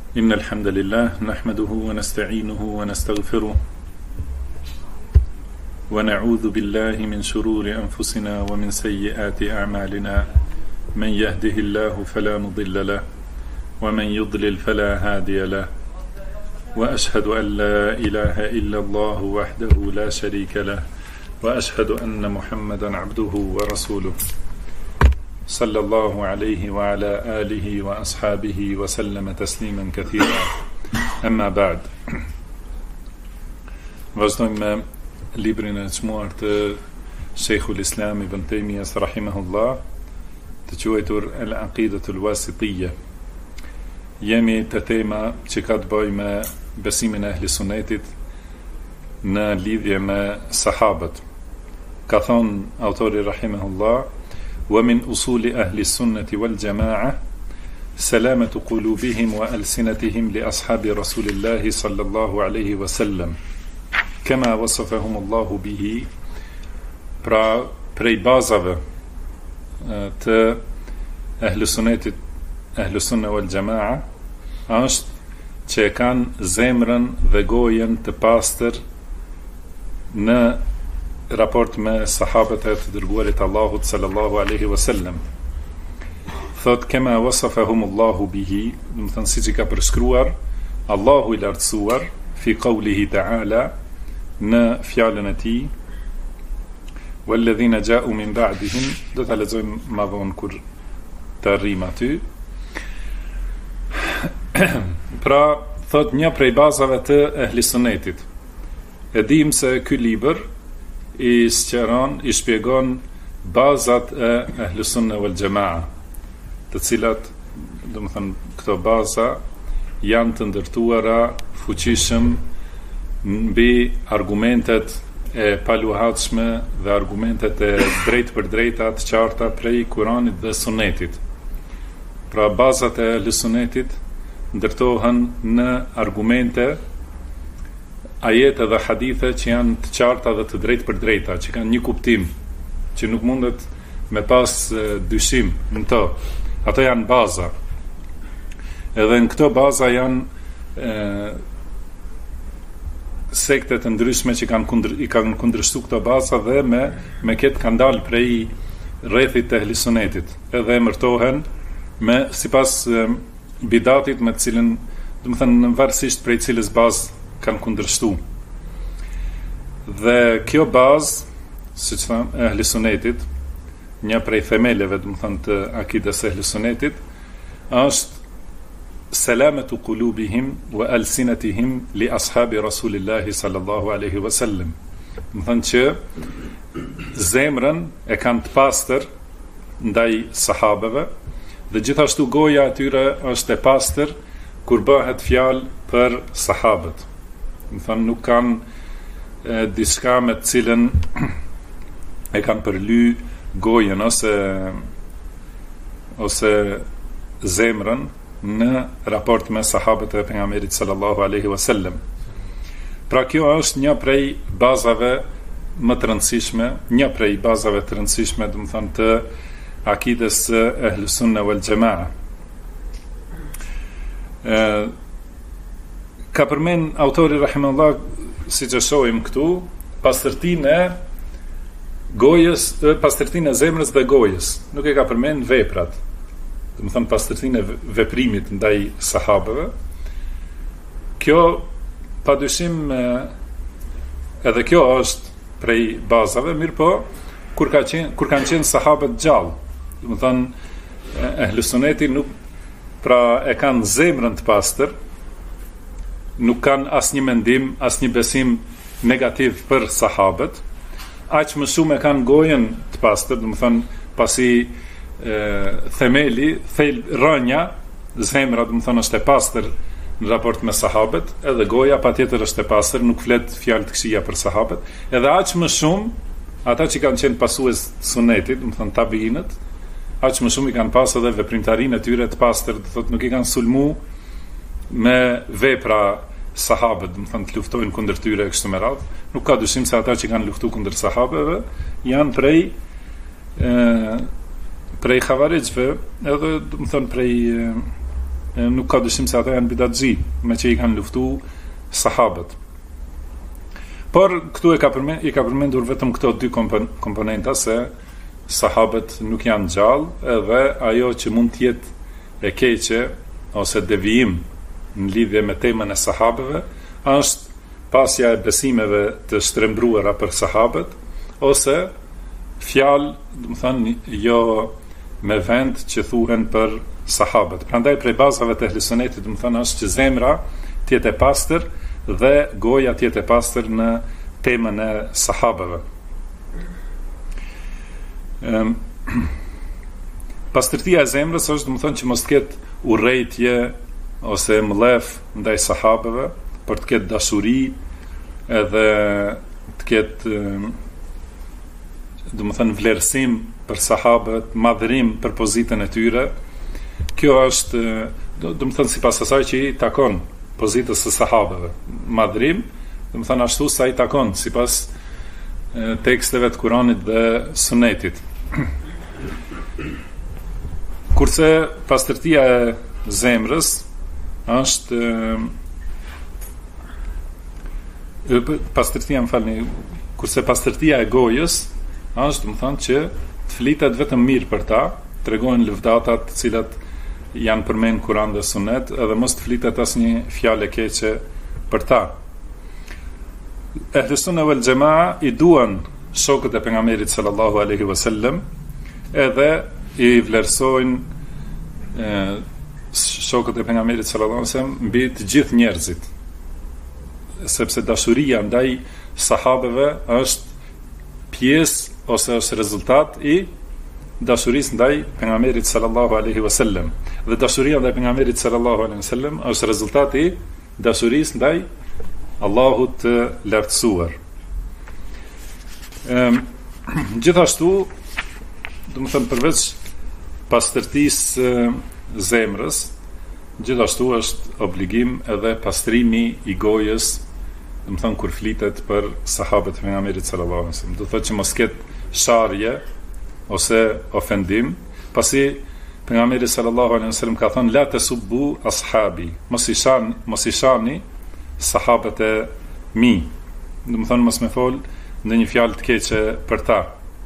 إن الحمد لله نحمده ونستعينه ونستغفره ونعوذ بالله من شرور أنفسنا ومن سيئات أعمالنا من يهده الله فلا مضل له ومن يضلل فلا هادي له وأشهد أن لا إله إلا الله وحده لا شريك له وأشهد أن محمدا عبده ورسوله صلى الله عليه وعلى آله وأصحابه وسلم تسليما كثيرا أما بعد. Vazhdojmë me librin e çmuar të Sheikhul Islam Ibn Taymiyas rahimahullah, të quajtur Al-Aqidatul Wasitiyya. Jemi te tema që ka të bëjë me besimin e Ehli Sunnetit në lidhje me sahabët. Ka thonë autori rahimahullah: ومن أصول أهل السنة والجماعة سلامة قلوبهم وألسنتهم لأصحاب رسول الله صلى الله عليه وسلم كما وصفهم الله به. Pra, prej bazave të Ehli Sunne wal Jamaa është që e kanë zemrën dhe gojen të pastër në raport me sahabët e të dërguarit Allahut sallallahu alaihi wasallam. Thot kema wasafahumullahu bihi, do të thënë siç i ka përshkruar Allahu i lartësuar fi qawlihi ta'ala, në fjalën e tij walladhina ja'u min ba'dihim, do ta lexojmë më vonë kur të arrim aty. Pra, thot një prej bazave të Ehli Sunnetit. E dim se ky libër i sqaron, i shpjegon bazat e Ehli Sunne wal Jamaa, të cilat, do të thënë, këto baza janë të ndërtuara fuqishëm mbi argumentet e paluhatshme dhe argumentet e drejt për drejta të qarta prej Kuranit dhe Sunetit. Pra, bazat e Ehli Sunnetit ndërtohen në argumente, ajete dhe hadithe që janë të qarta dhe të drejt për drejta, që kanë një kuptim, që nuk mundet me pas dyshim në to. Ato janë baza. Edhe në këto baza janë sekte të ndryshme që i kanë kundërshtu këto baza dhe me këtë kanë dalë prej rrethit të Ehli Sunnetit. Edhe emërtohen me sipas bidatit me të cilën, do të thënë, varësisht prej cilës bazë kanë kundërshtu. Dhe kjo bazë, siç tham, e Ehli Sunnetit, një prej themeleve, do të thënë, të akides e Ehli Sunnetit, është selamatu qulubihim wa alsinatihim li ashabi Rasulillahi sallallahu alaihi wasallam. Do të thënë që zemrën e kanë të pastër ndaj sahabeve, dhe gjithashtu goja atyre është e pastër kur bëhet fjalë për sahabët. Më thënë, nuk kanë diçka me të cilën e kanë përly gojen ose zemrën në raport me sahabët e pejgamberit sallallahu alaihi wasallam. Pra, kjo është një prej bazave më të rëndësishme, një prej bazave të rëndësishme, do të thënë, të akides së Ehli Sunne wal Jamaa. Ka përmend autori rahimahullah, siç e shohim këtu, pastërtinë e gojës, pastërtinë e zemrës dhe gojës. Nuk e ka përmend veprat. Do të thënë, pastërtinë e veprimit ndaj sahabëve. Kjo padyshim edhe kjo është prej bazave, mirë po, kur kanë qenë sahabët gjallë, do të thënë, Ehli Sunneti nuk, pra, e kanë zemrën të pastër, nuk kanë asnjë mendim, asnjë besim negativ për sahabët, aq më shumë e kanë gojen të pastër, do të thënë, pasi themeli, rënja, zemra, do të thënë, është e pastër në raport me sahabët, edhe goja patjetër është e pastër, nuk flet fjalë të këqija për sahabët, edhe aq më shumë ata që kanë qenë pasues të Sunetit, do të thënë tabiinët, aq më shumë i kanë pas edhe veprimtarinë e tyre të pastër, do të thotë, nuk i kanë sulmu me vepra sahabët, do të thënë, të luftojnë kundër tyre e kështu me radhë. Nuk ka dyshim se ata që kanë luftu kundër sahabëve janë prej Khawarijve, edhe do të thënë prej nuk ka dyshim se ata janë bidatxhi, me që i kanë luftu sahabët. Por këtu i ka përmendur vetëm këto dy komponenta, se sahabët nuk janë gjallë, edhe ajo që mund të jetë e keqe ose devijim në lidhje me temën e sahabëve është pasja e besimeve të shtrembruara për sahabët, ose fjalë, do të thënë, jo me vend që thuhen për sahabët. Prandaj prej bazave të ehli sunetit, do të thënë, është që zemra të jetë e pastër dhe goja të jetë e pastër në temën e sahabëve. Pastërtia e zemrës është, do të thënë, që mos të ketë urrejtje ose mllef ndaj sahabëve, për të ketë dashuri edhe të ketë do të thënë vlerësim për sahabët, madhërim për pozitën e tyre. Kjo është, do të thënë, sipas asaj që i takon pozitës së sahabëve. Madhërim, do të thënë, ashtu sa i takon sipas teksteve të Kuranit dhe Sunetit. Kurse pastërtia e zemrës është kurse pastërtia e gojës është, do të thonë, që të flitet vetëm mirë për ta, tregojnë lëvdatat të cilat janë përmend Kur'an dhe Sunet, edhe mos të flitet asnjë fjalë e keqe për ta. Ehli sunna wal jamaa i duan shokët e pejgamberit sallallahu alaihi wasallam, edhe i vlerësojnë shokët e pejgamberit sallallahu alaihi wasallam mbi të gjithë njerëzit, sepse dashuria ndaj sahabeve është pjesë ose është rezultat i dashurisë ndaj pejgamberit sallallahu alaihi wasallam. Dhe dashuria ndaj pejgamberit sallallahu alaihi wasallam është rezultat i dashurisë ndaj Allahut të lartësuar. Gjithashtu, do të thënë, përveç pastërtisë zemrës, gjithashtu është obligim edhe pastrimi i gojës, do të thënë, kur flitet për sahabët e pejgamberit sallallahu alaihi wasallam. Do të thotë që mos ketë sharje ose ofendim, pasi pejgamberi sallallahu alaihi wasallam ka thënë la tasubbu ashabi, mos i shani sahabët e mi. Do të thonë, mos më fol ndonjë fjalë të keqe për ta.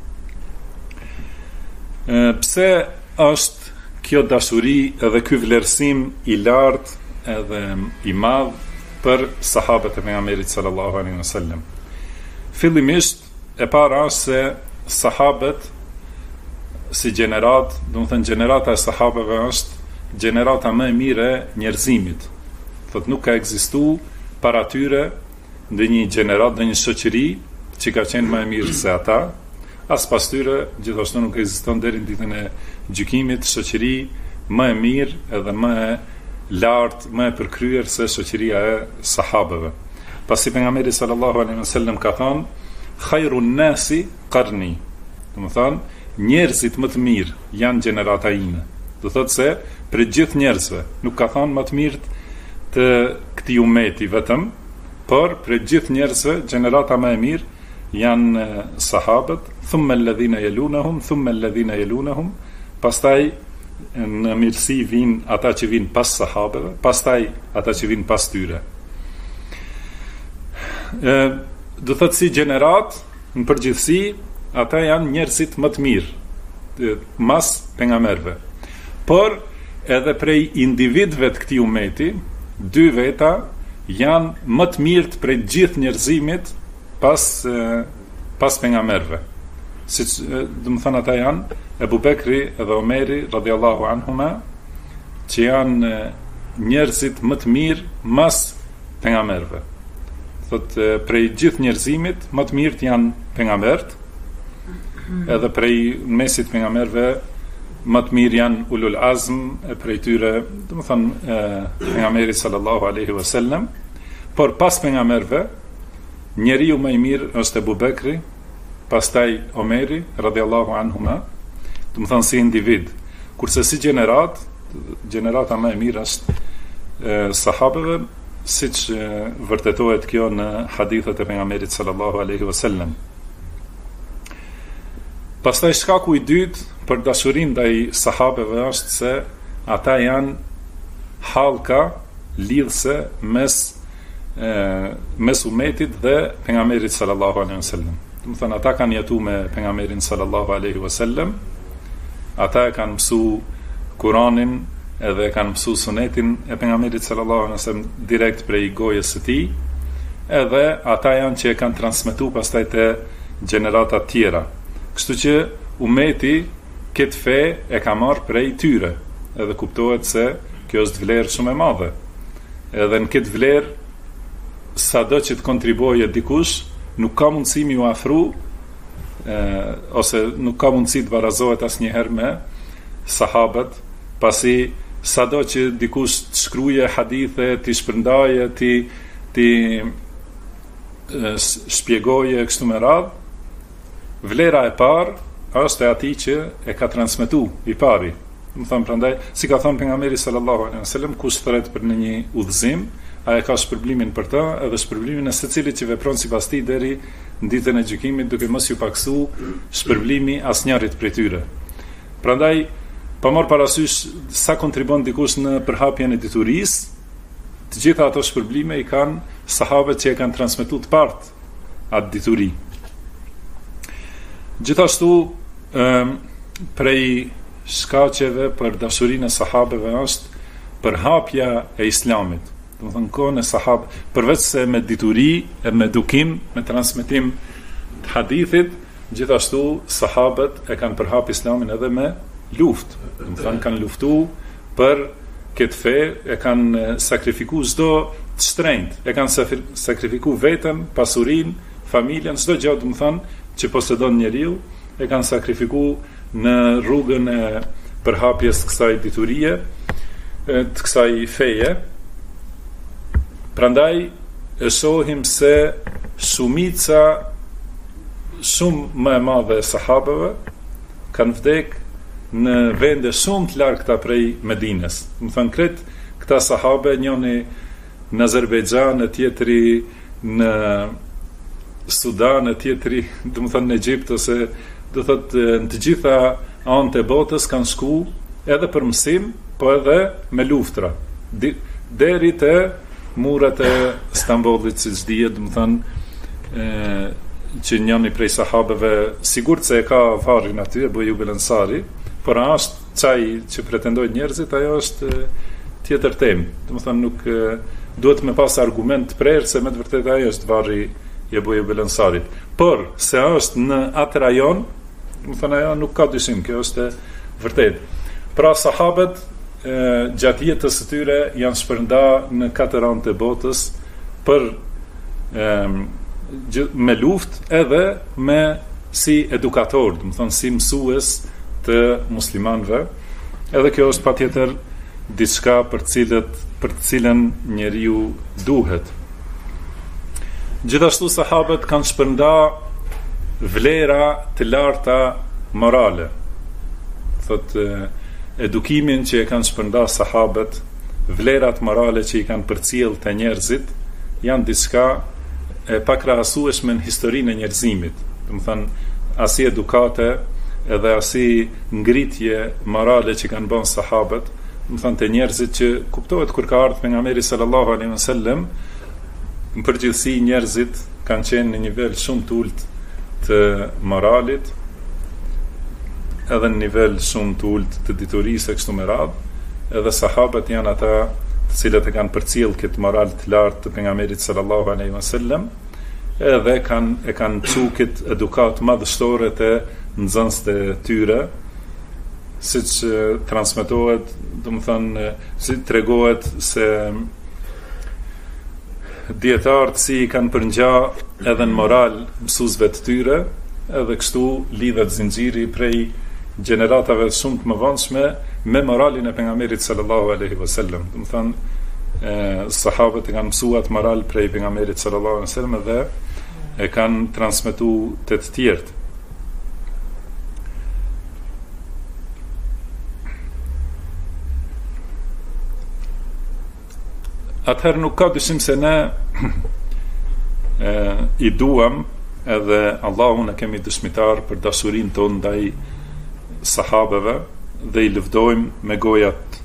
Pse është kjo dashuri edhe ky vlerësim i lartë edhe i madh për sahabët e pejgamberit sallallahu alaihi wasallam? Fillimisht, e para është se sahabët si gjenerat, do të thënë, gjenerata e sahabëve është gjenerata më e mirë e njerëzimit. Thotë, nuk ka ekzistuar para tyre ndonjë gjenerat, ndonjë shoqëri që ka qenë më e mirë se ata, as pas tyre gjithashtu nuk ekziston deri në ditën e gjykimit shoqëri më e mirë edhe më e lartë, më e përkryer se shoqëria e sahabëve. Pasi pejgamberi sallallahu alaihi wasallam ka thënë khairun nasi qarni, do të thonë, njerëzit më të mirë janë gjenerata ime. Do thotë se për gjithë njerëzve, nuk ka thënë më të mirë të këtij ummeti vetëm, por për gjithë njerëzve gjenerata më e mirë janë sahabët, thumma alladhina yalunhum, thumma alladhina yalunhum, pastaj në mirësi vinë ata që vinë pas sahabëve, pastaj ata që vinë pas tyre. Do thotë si gjenerat, në përgjithësi, ata janë njerëzit më të mirë, mas pejgamberëve. Por edhe prej individëve të këtij ummeti, dy veta janë më të mirët prej gjithë njerëzimit pas pejgamberëve. Siç do të thonë, ata janë Ebu Bekri edhe Omeri radhiyallahu anhuma, që janë njerëzit më të mirë mas pejgamberëve. Thotë, prej gjithë njerëzimit më të mirët janë pejgamberët, edhe prej mesit pejgamberëve më të mirë janë ulul azm, e prej tyre, do të thonë, pejgamberi sallallahu alaihi wasallam. Por pas pejgamberëve, njeriu më i mirë është Ebu Bekri, pastaj Omeri radhiyallahu anhuma, do të thonë si individ. Kurse si gjenerata më e mirë është sahabëve, siç vërtetohet kjo në hadithet e pejgamberit sallallahu alaihi wasallam. Pastaj shkaku i dytë për dashurinë ndaj sahabëve është se ata janë hallka lidhse mes umetit dhe pejgamberit sallallahu alaihi wasallam. Do të thonë ata kanë jetuar me pejgamberin sallallahu alaihi wasallam, ata e kanë mësuar Kur'anin edhe kanë mësuar sunetin e pejgamberit sallallahu alaihi wasallam direkt prej gojës së tij, edhe ata janë që e kanë transmetuar pastaj te gjenerata të tjera. Kështu që umeti këtë fe e ka marrë prej tyre, edhe kuptohet se kjo është vlerë shumë e madhe. Edhe në këtë vlerë, sado që të kontribuoje dikush, nuk ka mundësi mi u afru, ose nuk ka mundësi të barazohet asnjëherë me sahabët, pasi sado që dikush të shkruje hadithe, të shpërndaje, të shpjegoje kështu me radhë, vlera e parë është e atij që e ka transmetuar i pari. Më thëmë prandaj, si ka thënë pejgamberi sallallahu alaihi wasallam, kush thret për në një udhëzim, ai ka shpërblimin për të, edhe shpërblimin e secilit që vepron sipas tij deri në ditën e gjykimit, duke mos ju paksu shpërblimi asnjërit prej tyre. Prandaj, pa marrë parasysh sa kontribon dikush në përhapjen e diturisë, të gjitha ato shpërblime i kanë sahabët që e kanë transmetuar të partë atë dituri. Gjithashtu, prej shkaqeve për dashurinë e sahabeve është përhapja e islamit. Do të thonë kohën e sahabë, përveç se me dituri e me edukim, me transmetim të hadithit, gjithashtu sahabët e kanë përhap islamin edhe me luftë. Do të thonë kanë luftuar për këtë fe, e kanë sakrifikuar çdo të shtrenjtë, e kanë sakrifikuar veten, pasurinë, familjen, çdo gjë, do të thonë që posedon njeriu, e kanë sakrifikuar në rrugën e përhapjes kësaj diturie, të kësaj feje. Prandaj e shohim se shumica shumë më e madhe e sahabëve kanë vdek në vende shumë të largëta prej Medinës. Më thënë kretë këta sahabe, njëni në Azerbejxhan, e tjetri në Sudan, e tjetri do të thënë në Egjipt, ose do thotë në të gjitha anët e botës kanë shku edhe për mësim, po edhe me luftra. Deri te muret e Stambollit, siç dihet, do të thënë që njëri prej sahabeve sigurt se e ka varrin aty, Abu Ayyub al-Ansari, por është çaj që pretendojnë njerëzit, ajo është tjetër temë. Do të thënë nuk duhet me pas argument të prerë se me të vërtetë ajo është varri i Abu Ayyub al-Ansarit. Por se është në atë rajon, do të thënë ajo nuk ka dyshim, kjo është e vërtetë. Pra sahabët gjatë jetës së tyre janë shpërndarë në katër anë të botës për me luftë edhe me si edukator, do të thonë si mësues të muslimanëve. Edhe kjo është patjetër diçka për të cilën njeriu duhet. Gjithashtu sahabët kanë shpërndarë vlera të larta morale. Thotë edukimin që e kanë shpërndarë sahabët, vlerat morale që i kanë përcjell te njerëzit, janë diçka e pakrahasueshme në historinë e njerëzimit. Do të thënë, asi edukate edhe asi ngritje morale që kanë bën sahabët, do të thënë te njerëzit që kuptohet kur ka ardhur pejgamberi sallallahu alaihi wasallam, në përgjithësi njerëzit kanë qenë në nivel shumë të ulët të moralit, edhe në nivel shumë të ulët të diturisë e kështu me radhë, edhe sahabët janë ata të cilët e kanë përcjell këtë moral të lartë të pejgamberit sallallahu alaihi wasallam, edhe e kanë çu këtë edukat madhështore të nxënësit e tyre, siç transmetohet, do të thënë, si tregohet se dietarët si i kanë përngja edhe në moral mësuesve të tyre, edhe kështu lidhet zinxhiri prej gjeneratave shumë të mëvonshme me moralin e pejgamberit sallallahu alaihi wasallam. Do të thënë, sahabët e kanë mësuar moral prej pejgamberit sallallahu alaihi wasallam dhe e kanë transmetuar te të tjerët. Atëherë nuk ka dyshim se ne i duam edhe Allahun e kemi dëshmitar për dashurinë tonë ndaj sahabeve dhe i lëvdojmë me gojat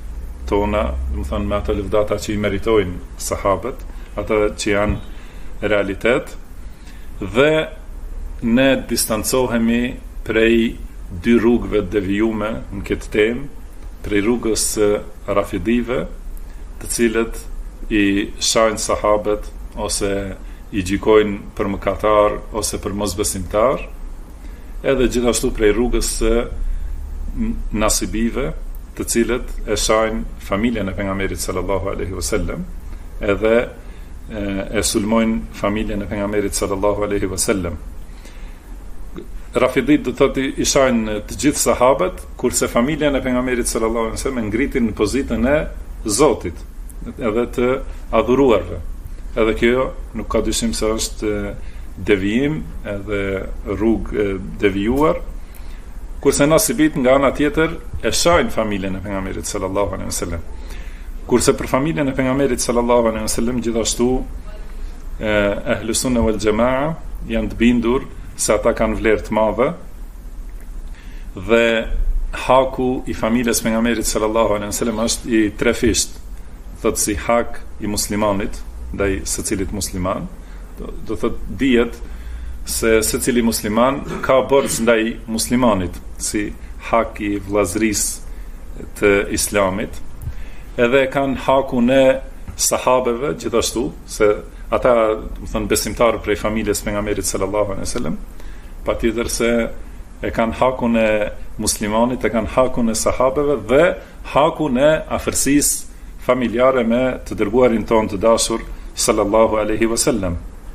tona, do të thonë me ato lëvdata që i meritojnë sahabët, ata që janë realitet, dhe ne distancohemi prej dy rrugëve të devijume në këtë temë, prej rrugës së rafidive, të cilët i shajnë sahabët ose i gjykojnë për mëkatar ose për mosbesimtar, edhe gjithashtu prej rrugës së nasibive, të cilët e shajnë familjen e pejgamberit sallallahu alaihi wasallam, edhe e sulmojnë familjen e pejgamberit sallallahu alaihi wasallam. Rafidit do thotë i shajnë të gjithë sahabët, kurse familjen e pejgamberit sallallahu alaihi wasallam ngritin në pozitën e Zotit, edhe të adhuruarve. Edhe kjo nuk ka dyshim se është devijim, edhe rrugë devijuar, kurse nasibit nga ana tjetër e shajnë familjen e pejgamberit sallallahu alaihi wasallam. Kurse për familjen e pejgamberit sallallahu alaihi wasallam gjithashtu Ahlus Sunna wal Jamaa janë të bindur se ata kanë vlerë të madhe, dhe haku i familjes pejgamberit sallallahu alaihi wasallam është i trefisht, thotë si hak i muslimanit ndaj secilit musliman. Do thotë dihet se secili musliman ka borx ndaj muslimanit, si hak i vllazërisë të islamit. Edhe kanë hakun e sahabeve gjithashtu, se ata, do të thonë, besimtarë prej familjes pejgamberit sallallahu alaihi wasallam, patjetër se e kanë hakun e muslimanit, e kanë hakun e sahabeve dhe hakun e afërsisë familjare me të dërguarin tonë të dashur sallallahu alaihi wasallam.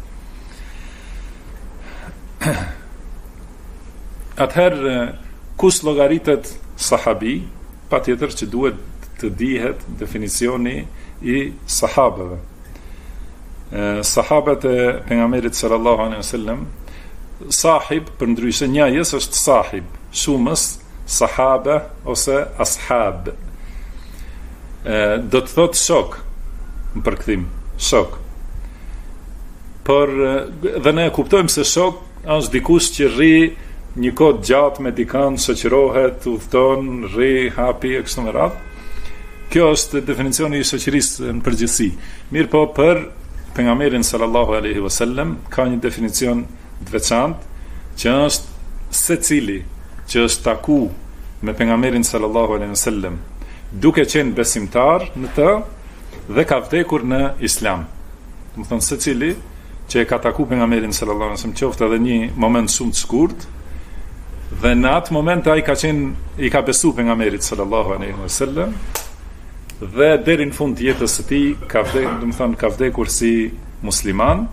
Atëherë, kush llogaritet sahabi, patjetër që duhet të dihet definicioni i sahabeve. Sahabët e pejgamberit sallallahu alaihi wasallam, sahib për ndryshe njëjës është sahib, shumës sahabe ose ashab. Do të thotë shok në përkthim, shok. Por dhe ne kuptojmë se shok është dikush që rri një kohë gjatë me dikën, shoqërohet, udhton, rri, hapi e kështu me radhë. Kjo është definicioni i shoqërisë në përgjithësi. Mirë po, për pejgamberin sallallahu alaihi wasallam ka një definicion të veçantë që është secili që është taku me pejgamberin sallallahu alaihi wasallam duke qenë besimtar në të dhe ka vdekur në islam. Do të thonë secili që e ka taku pejgamberin sallallahu alaihi wasallam, qoftë edhe një moment shumë të shkurt, dhe në atë moment ai i ka besu pejgamberit sallallahu alaihi wasallam, dhe deri në fund të jetës së tij ka vdekur, do të thonë ka vdekur si musliman.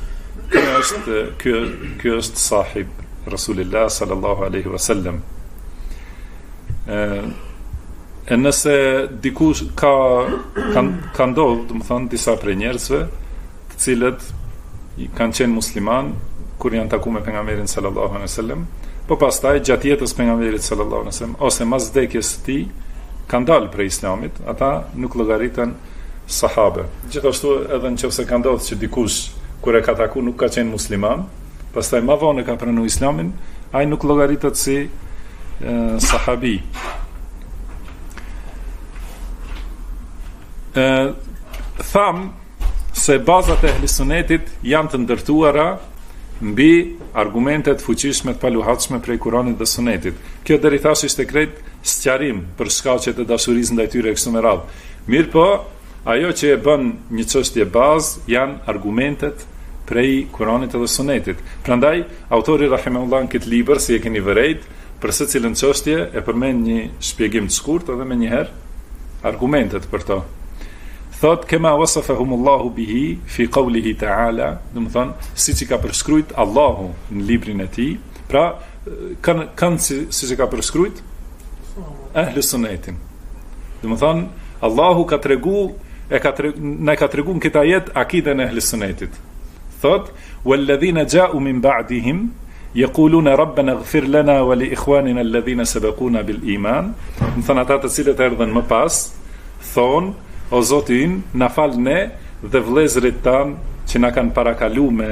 Ky është sahib Rasulillah sallallahu alaihi wasallam. E nëse dikush ka ndodhur, do të thonë, disa prej njerëzve të cilët kanë qenë musliman kur janë takuar me pejgamberin sallallahu alaihi wasallam, po pastaj gjatë jetës pejgamberit sallallahu alaihi wasallam ose mas vdekjes së tij kanë dalë prej islamit, ata nuk llogariten sahabe. Gjithashtu edhe nëse ka ndodhur që dikush kur e ka takuar nuk ka qenë musliman, pastaj më vonë ka pranuar islamin, ai nuk llogaritet si sahabi. Tham se bazat e ehlisonetit janë të ndërtuara mbi argumentet fuqishme të paluhatshme prej Kuranit dhe Sunetit. Kjo deri tash ishte krejt sqarim për shkaqet e dashurisë ndaj tyre kështu me radhë. Mirë po, ajo që e bën një çështje bazë janë argumentet prej Kuranit dhe Sunetit. Prandaj autori rahimahullah në këtë libër, si e keni vërejt, për secilën çështje e përmend një shpjegim të shkurtër edhe menjëherë argumentet për to. Thot kema wasafahumullahu bihi fi qawlihi ta'ala, do të thonë siç i ka përshkruajt Allahu në librin e tij. Pra kanë siç e ka përshkruajt Ahlus Sunnetin. Do të thonë Allahu ka tregu na ka tregu në këtë ajet akiden e Ahlus Sunnetit. Thot walladhina ja'u min ba'dihim yaquluna rabbana ighfir lana wa li ikhwanina alladhina sabaquna bil iman. Do të thonë ata të cilët erdhën më pas thon: O Zotin, na fal ne dhe vëllezërit tan që na kanë parakalu me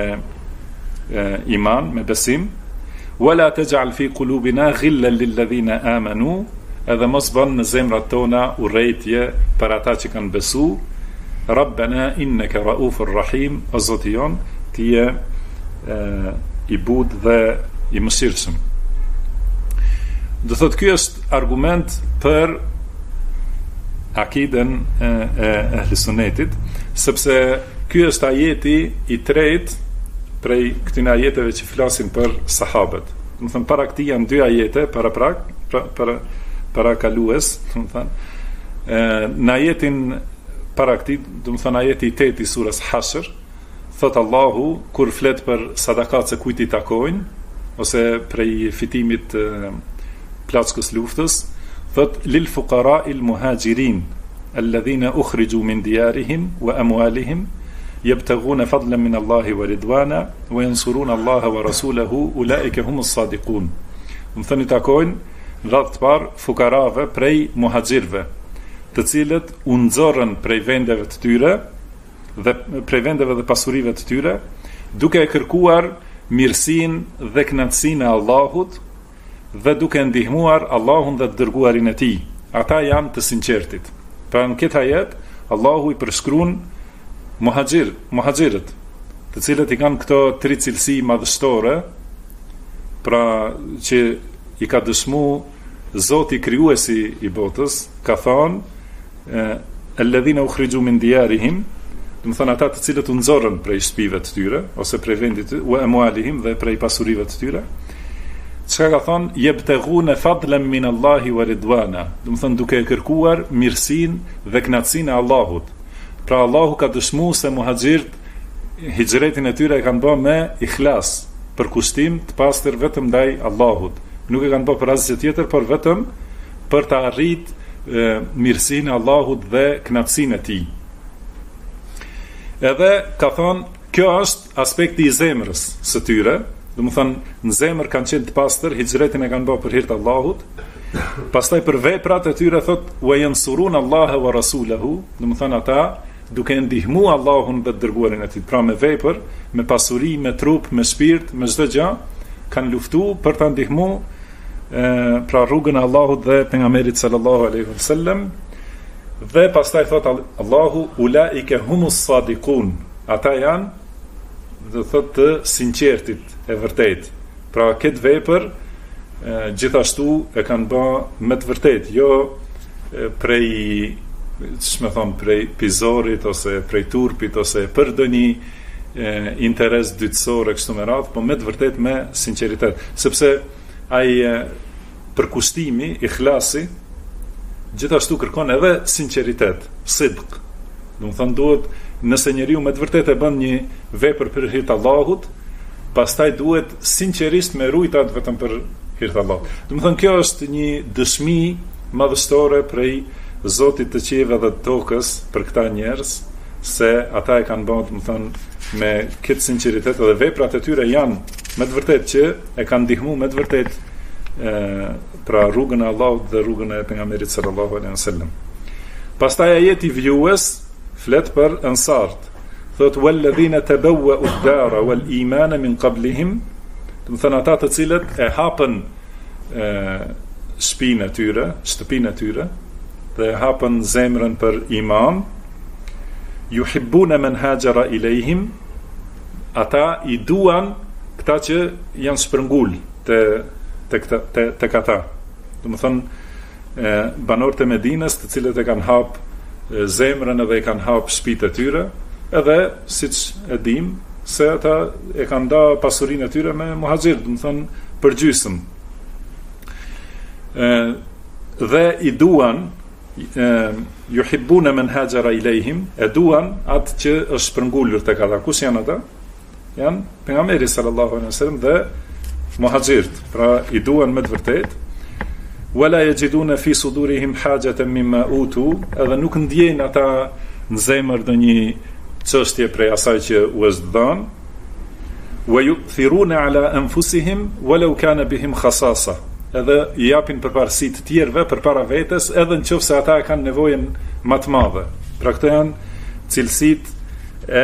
iman, me besim. Wala taj'al fi qulubina ghillan lil ladhina amanu, edhe mos bën në zemrat tona urrejtje për ata që kanë besu. Rabbana innaka raufur rahim, o Zoti jon, ti je i butë dhe i mëshirshëm. Do thot ky është argument për akiden e Ehlusunnetit, sepse ky është ajeti i tretë prej këtyre ajeteve që flasin për sahabët. Do të thënë para këtij janë dy ajete para kalues, do të thënë në ajetin para këtij, do të thënë ajeti i 8 i surës Hashr, thot Allahu kur flet për sadakat se kujt i takojnë ose prej fitimit plaçkës luftës, thot lil fuqara'il muhajirin alladhina ukhriju min diyarihim wa amwalihim yabtaghuna fadlan min Allahi wa ridwana wa yansuruna Allaha wa rasulahu ulaika humus sadiqun. Do të thënë takojnë në radhë të parë fukarave prej muhaxhirëve, të cilët u nxorrën prej vendeve të tyre dhe prej vendeve dhe pasurive të tyre, duke e kërkuar mirësinë dhe kënaqësinë e Allahut dhe duke ndihmuar Allahun dhe të dërguarin e tij. Ata janë të sinqertit. Pra në këtë ajet Allahu i përshkruan muhaxhirët, të cilët i kanë këto tri cilësi madhështore, pra që i ka dëshmu Zoti krijuesi i botës, ka thonë alladhina ukhriju min diyarihim, do të thonë ata të cilët u nxorrën prej shtëpive të tyre ose prej vendit wa amwalihim dhe prej pasurive të tyre. Çka ka thonë yabtaghuna fadlan min Allahi wa ridwana, do të thonë duke kërkuar mirësinë dhe kënaqësinë e Allahut. Pra Allahu ka dëshmuar se muhaxhirët hijretin e tyre e kanë bërë me ikhlas, për kushtim të pastër vetëm ndaj Allahut. Nuk e kanë bërë për asgjë tjetër, por vetëm për të arritur mirësinë e Allahut dhe kënaqësinë e tij. Edhe ka thonë, kjo është aspekti i zemrës së tyre, do të thonë në zemër kanë qenë të pastër, hijretin e kanë bërë për hir të Allahut. Pastaj për veprat e tyre thot wa yansuruna Allaha wa rasulahu, do të thonë ata duke ndihmuar Allahun dhe të dërguarin e tij, pra me vepër, me pasuri, me trup, me shpirt, me çdo gjë, kanë luftuar për ta ndihmuar pra rrugën e Allahut dhe pejgamberit sallallahu alaihi wasallam. Dhe pastaj thot Allahu ulaika humus sadiqun, ata janë do thot të sinqertit e vërtet. Pra këtë vepër gjithashtu e kanë bërë me të vërtet, jo prej prej pizorit ose prej turpit ose për ndonjë interes dytësor e kështu me radhë, po me të vërtet me sinqeritet, sepse ai përkushtimi, ikhlasi gjithashtu kërkon edhe sinqeritet, sidq. Do të thonë duhet, nëse njeriu me të vërtetë e bën një vepër për hir të Allahut, pastaj duhet sinqerisht me rujtat vetëm për hir të Allahut. Do të thonë kjo është një dëshmi madhështore prej Zotit të qiellve dhe të tokës për këta njerëz, se ata e kanë bërë, do të thonë me këtë sinqeritet, dhe veprat e tyre janë me të vërtetë që e kanë ndihmuar me të vërtetë pra rrugën e Allahut dhe rrugën e pejgamberit sallallahu alaihi wasallam. Pastaj ajeti vjues flet për ansart. Thot walladhina tabawwa'u ad-dara wal imana min qablihim, do të thonë ata të cilët e hapën shtëpinë e tyre dhe hapën zemrën për iman, yuhibbuna man hajara ilejhim, ata i duan këta që janë shpërngul të kata. Do të thonë banorët e Medinës, të cilët e kanë hap zemrën edhe e kanë hap shtëpitë e tyre, edhe siç e dim se ata e kanë nda pasurinë e tyre me muhaxhir, do të thonë përgjysëm. Dhe i duan yuhibbuna man hajara ilejhim, e duan atë që është shpërngulur tek ata. Kush janë ata? Janë pejgamberi sallallahu alaihi wasallam dhe muhaxhirët, pra i duan me të vërtetë. Wala yajiduna fi sudurihim hajatan mimma utu, edhe nuk ndjejnë ata në zemër ndonjë çështje prej asaj që u është dhënë. Wa yu'thiruna ala anfusihim walau kana bihim khasasa, edhe i japin përparësi të tjerëve përpara vetes, edhe nëse ata e kanë nevojën më të madhe. Pra këto janë cilësitë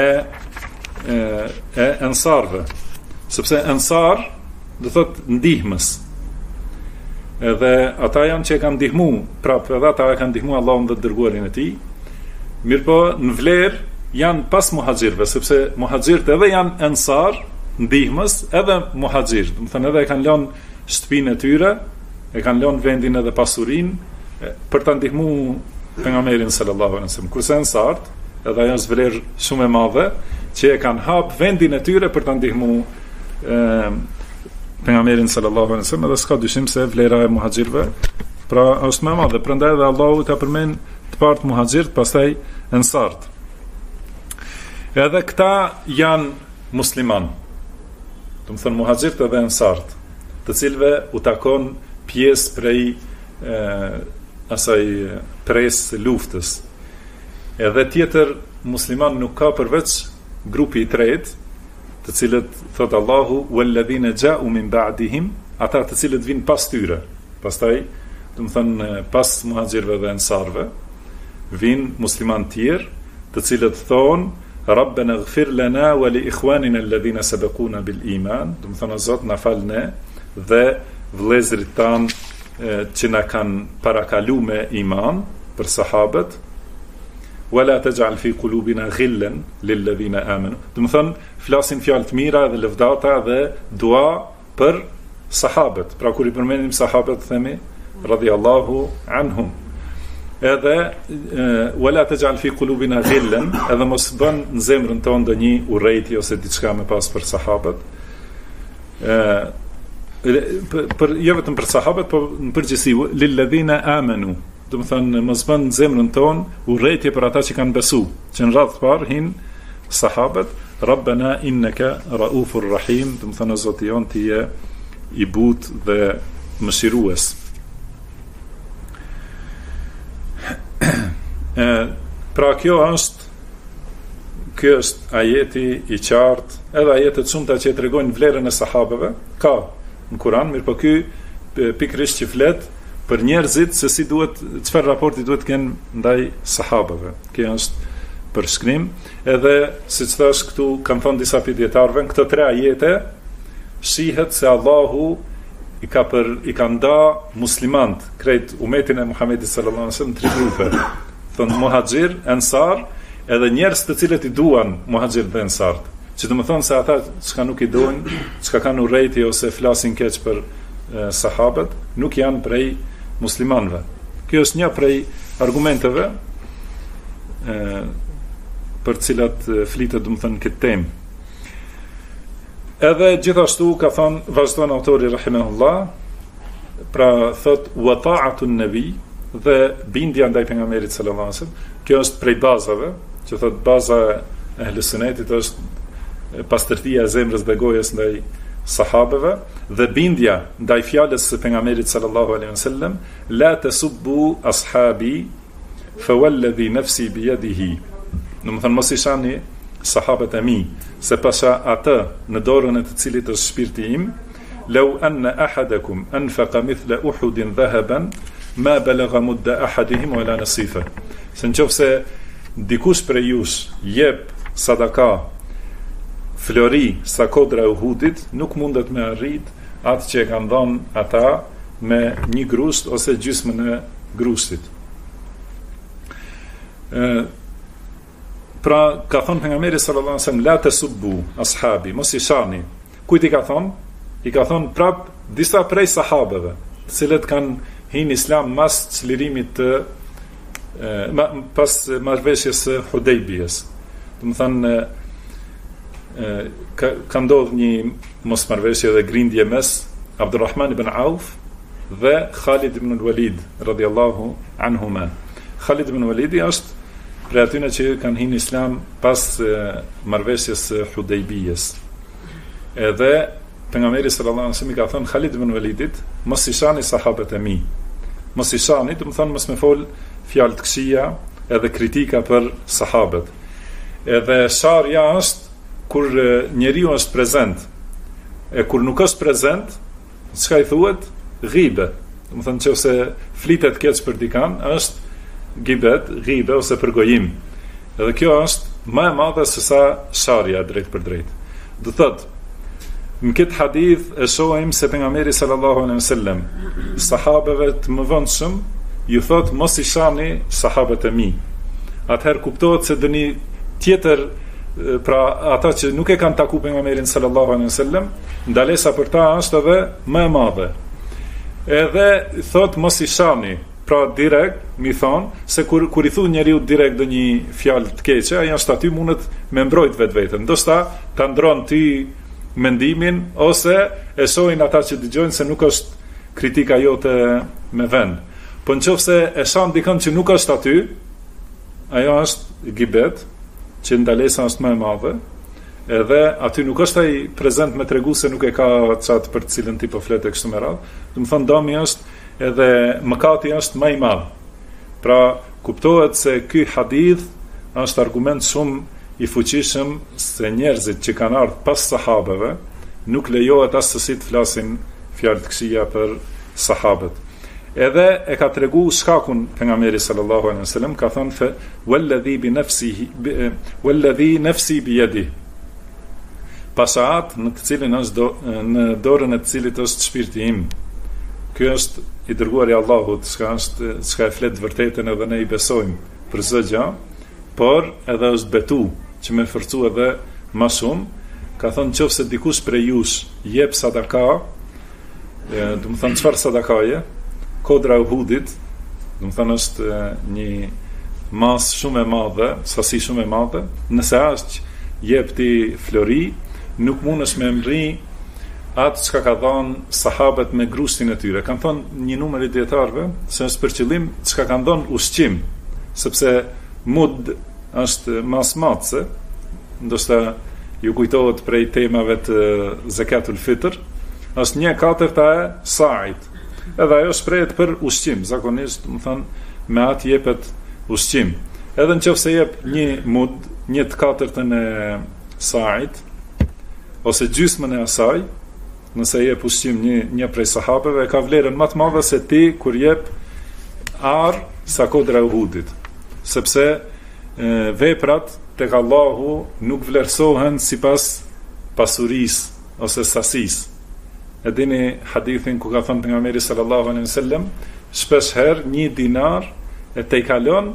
e ansarëve, sepse ansar do thot ndihmës. edhe ata janë që e kanë ndihmu, prapë edhe ata e kanë ndihmu Allahun dhe dërguarin e tij. Mirpo në vlerë janë pas muhaxhirëve, sepse muhaxhirët edhe janë ansar, ndihmës, edhe muhaxhir. Do të thënë edhe e kanë lënë shtëpinë e tyre, e kanë lënë vendin edhe pasurinë për ta ndihmuar pejgamberin sallallahu alaihi wasallam. Kurse ansart, edhe ajo është vlerë shumë e madhe që e kanë hap vendin e tyre për ta ndihmuar pejgamberin sallallahu alaihi wasallam, dhe s'ka dyshim se vlera e muhaxhirëve pra është më e madhe. Prandaj edhe Allahu ta përmend të partë muhaxhirët, pastaj ansart. Edhe këta janë musliman. Do të thënë muhaxhirët edhe ansart, të cilëve u takon pjesë prej asaj presë luftës. Edhe tjetër musliman nuk ka përveç grupi i tretë, të cilët thot Allahu walladhina ja'u min ba'dihim, ata të cilët vinë pas tyre. Pastaj, do të thënë pas muhaxhirëve dhe ansarëve, vinë musliman tjerë, të cilët thonë Rabbena ighfir lana wa li ikhwanina alladhina sabaquna bil iman, do të thonë Zot na fal ne dhe vëllezërit tan që na kanë parakaluar me iman, për sahabët. Wala taj'al fi qulubina ghillan lil ladhina amanu. Do të thonë flasin fjalë të mira dhe lëvdata dhe dua për sahabët. Pra kur I përmendim sahabët themi radhiyallahu anhum. Edhe wala taj'al fi qulubina ghillan, edhe mos bën në zemrën tonë ndonjë urrejtje ose diçka më pas për sahabët. Për jo vetëm për sahabët, por në përgjithësi lil ladhina amanu. Do të thonë mos bën në zemrën tonë urrejtje për ata që kanë besu, që në radhë të parë hin sahabët, Rabbana innaka raufur rahim, do të thonë Zoti jon ti je I butë dhe mëshirues. Pra kjo është ajeti I qartë, edhe ajetet shumëta që tregojnë vlerën e sahabeve ka në Kur'an, mirë po ky pikërisht që flet për njerëzit se si duhet, çfarë raporti duhet kenë ndaj sahabeve. Kjo është përshkrim, edhe siç thash këtu kanë thënë disa dietarëve, këto tre ajete shihet se Allahu I ka nda muslimant krejt umetin e Muhamedit sallallahu alaihi wasallam tri grupe. Thonë muhaxhir, ansar, edhe njerëz të cilët I duan muhaxhir dhe ansart. Që do të thonë se ata çka nuk I duan, çka kanë urrejtje ose flasin keq për sahabët, nuk janë prej muslimanëve. Kjo është një prej argumenteve për cilat flitet, do të thënë këtë temë. Edhe gjithashtu ka thënë, vazhdon autori rahimahullah, pra thot wa ta'atun nabi, dhe bindja ndaj pejgamberit sallallahu alaihi wasallam. Kjo është prej bazave, që thot baza e ehli sunetit është pastërtia e zemrës dhe gojës ndaj sahabeve, dhe bindja ndaj fjalës së pejgamberit sallallahu alaihi wasallam, la tasubbu ashabi fa walladhi nafsi bi yadihi. Do të thonë mos I shani sahabët e mi, se pasha atë në dorën e të cilit është shpirti im, law anna ahadakum anfaqa mithla uhudin dhahaban ma balagha mudda ahadihim wala nasifa. Se nëse dikush prej jush jep sadaka flori sa kodra e Uhudit, nuk mundet me arrit atë që e kanë dhënë ata me një grusht ose gjysmën e grushtit. Pra ka thonë pejgamberi sallallahu alaihi wasallam la tasubbu ashabi, mos I shani. Kujt I ka thonë? I ka thonë prap disa prej sahabeve, të cilët kanë hyrë në Islam mas çlirimit të pas marrëveshjes së Hudejbiyes. Do të thonë ka ndodhur një mosmarrëveshje dhe grindje mes Abdulrahman ibn Auf dhe Khalid ibn al-Walid radhiyallahu anhuma. Khalid ibn al-Walidi është prej atyre që kanë hyrë në Islam pas marrëveshjes së Hudejbiyes. Edhe pejgamberi sallallahu alaihi wasallam I ka thënë Khalid ibn Walidit, mos I shani sahabët e mi. Mos I shani, do të thonë mos më fol fjalë të këqija edhe kritika për sahabët. Edhe sharja është kur njeriu është prezent. E kur nuk është prezent, çka I thuhet? Ghibe. Do të thonë nëse flitet keq për dikan, është gibet, ghibe ose përgojim. Edhe kjo është më e madhe se sa sharja drejt për drejt. Do thotë në këtë hadith e shohim se pejgamberi sallallahu alaihi wasallam sahabeve të mëvonshëm ju thot mos i shani sahabët e mi. Atëherë kuptohet se dëni tjetër, pra ata që nuk e kanë taku pejgamberin sallallahu alaihi wasallam, ndalesa për ta është edhe më e madhe. Edhe thot mos i shani, pra direkt mi thon se kur I thu njeriu direkt do një fjalë të keqe, ai është aty mundet me mbrojt vetveten. Ndoshta ta ndron ti mendimin ose e shohin ata që dëgjojnë se nuk është kritika jote me vend. Po nëse e shan dikën që nuk është aty, ajo është gibet, që ndalesa është më e madhe, edhe aty nuk është ai prezent me tregu se nuk e ka çat për të cilën ti po flet e kështu me radhë. Do të thonë dëmi është edhe mëkati është më i madh. Pra kuptohet se ky hadith është argument shumë I fuqishëm se njerëzit që kanë ardhur pas sahabeve nuk lejohet as se të flasin fjalë të këqija për sahabët. Edhe e ka tregu shkakun pejgamberi sallallahu alaihi wasallam, ka thënë fe walladhi nafsi bi yadi. Pasat në të cilin është në dorën e të cilit është shpirti im. Ky është I dërguari I Allahut, çka e flet vërtetën edhe ne I besojmë për çdo gjë, por edhe është betu që me forcu edhe më shumë. Ka thënë nëse dikush prej jush jep sadaka, do të thonë çfarë sadakaje? Kodra e Uhudit, do të thonë është një mas shumë e madhe, sasi shumë e madhe. Nëse as jep ti flori, nuk mundesh me mri atë çka ka dhënë sahabët me grushtin e tyre. Kan thonë një numër I dietarëve se është për qëllim çka kanë dhënë ushqim, sepse mud është mas matse, ndoshta ju kujtohet prej temave të zakatul fitr, është 1/4 e sa'it. Edhe ajo shprehet për ushqim, zakonisht, do të thonë me atë jepet ushqim. Edhe nëse jep një mud, 1/4 e sa'it ose gjysmën e asaj, nëse jep ushqim një prej sahabeve, ka vlerën më të madhe se ti kur jep sa kodra e Uhudit. Sepse veprat tek Allahu nuk vlerësohen sipas pasurisë ose sasisë. E dini hadithin ku ka thënë pejgamberi sallallahu alaihi wasallam, shpesh herë 1 dinar I tejkalon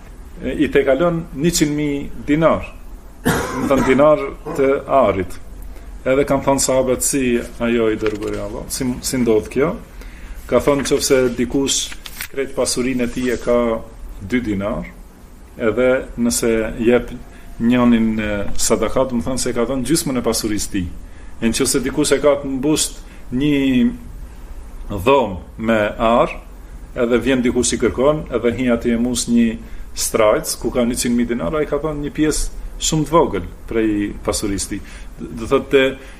100.000 dinar. Do të thënë dinar të arit. Edhe kanë thënë sahabët si ajo I dërguari I Allah, si ndodh kjo? Ka thënë nëse dikush krejt pasurinë e tij e ka 2 dinar, edhe nëse jep njënin sadaka, do të thonë se ka dhënë gjysmën e pasurisë tij. Nëse dikush e ka të mbusht një dhomë me ar, edhe vjen dikush I kërkon, edhe hi aty e mus një strajc ku ka 100.000 dinar, ai ka dhënë një pjesë shumë të vogël prej pasurisë tij. Do thotë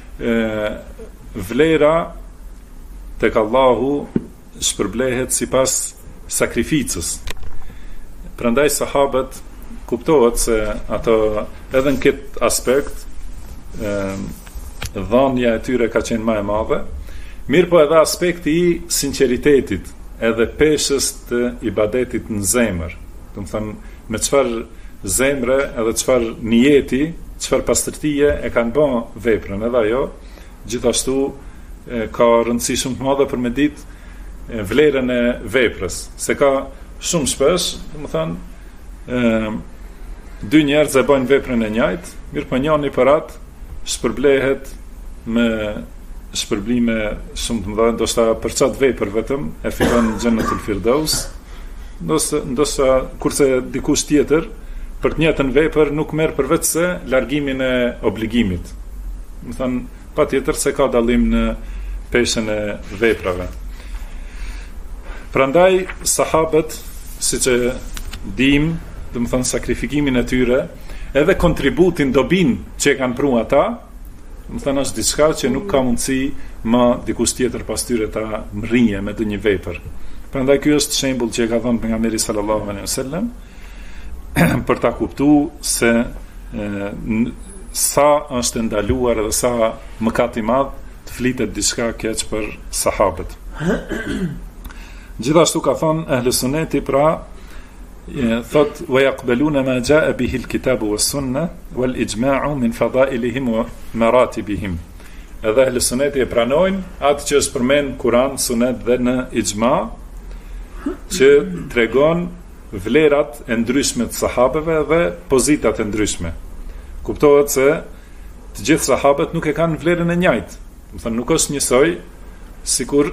vlera tek Allahu shpërblehet sipas sakrificës. Prandaj sahabët kuptohet se ato edhe në këtë aspekt dhënia e tyre ka qenë më e madhe, mirë po edhe aspekti I sinqeritetit, edhe peshës të ibadetit në zemër. Do të thënë me çfarë zemre edhe çfarë niyeti, çfarë pastërtie e kanë bën veprën, edhe ajo gjithashtu ka rëndësi shumë të madhe për me ditë vlerën e veprës, se ka shumë shpesh, do të thënë 2 njerëz e bëjnë veprën e njëjtë, mirë po njëri për atë shpërblehet me shpërblime shumë të mëdha, ndoshta për çat vepër vetëm e fiton Xhennetul Firdaus, ndoshta kurse dikush tjetër për të njëjtën vepër nuk merr përveç se largimin e obligimit. Do të thënë patjetër se ka dallim në peshën e veprave. Prandaj sahabët, siç e dim, do të thënë sakrifikimin e tyre, edhe kontributin dobin që e kanë pru ata, do të thënë është diçka që nuk ka mundësi më dikush tjetër pas tyre ta mrije me ndonjë vepër. Prandaj ky është shembull që e ka dhënë pejgamberi sallallahu alaihi wasallam për ta kuptuar se sa është ndaluar edhe sa mëkat I madh të flitet diçka keq për sahabët. Gjithashtu ka thënë ehli sunneti, pra thot wa yaqbaluna ma jaa bihi al-kitab was-sunnah wal-ijma'u min fadailihim wa maratibihim. edhe Ahlus Sunneti e pranojnë atë që është përmend Kur'an, Sunet dhe në ixhma, që tregon vlerat e ndryshme të sahabeve dhe pozitat e ndryshme. Kuptohet se të gjithë sahabët nuk e kanë vlerën e njëjtë. Do të thonë nuk është njësoj sikur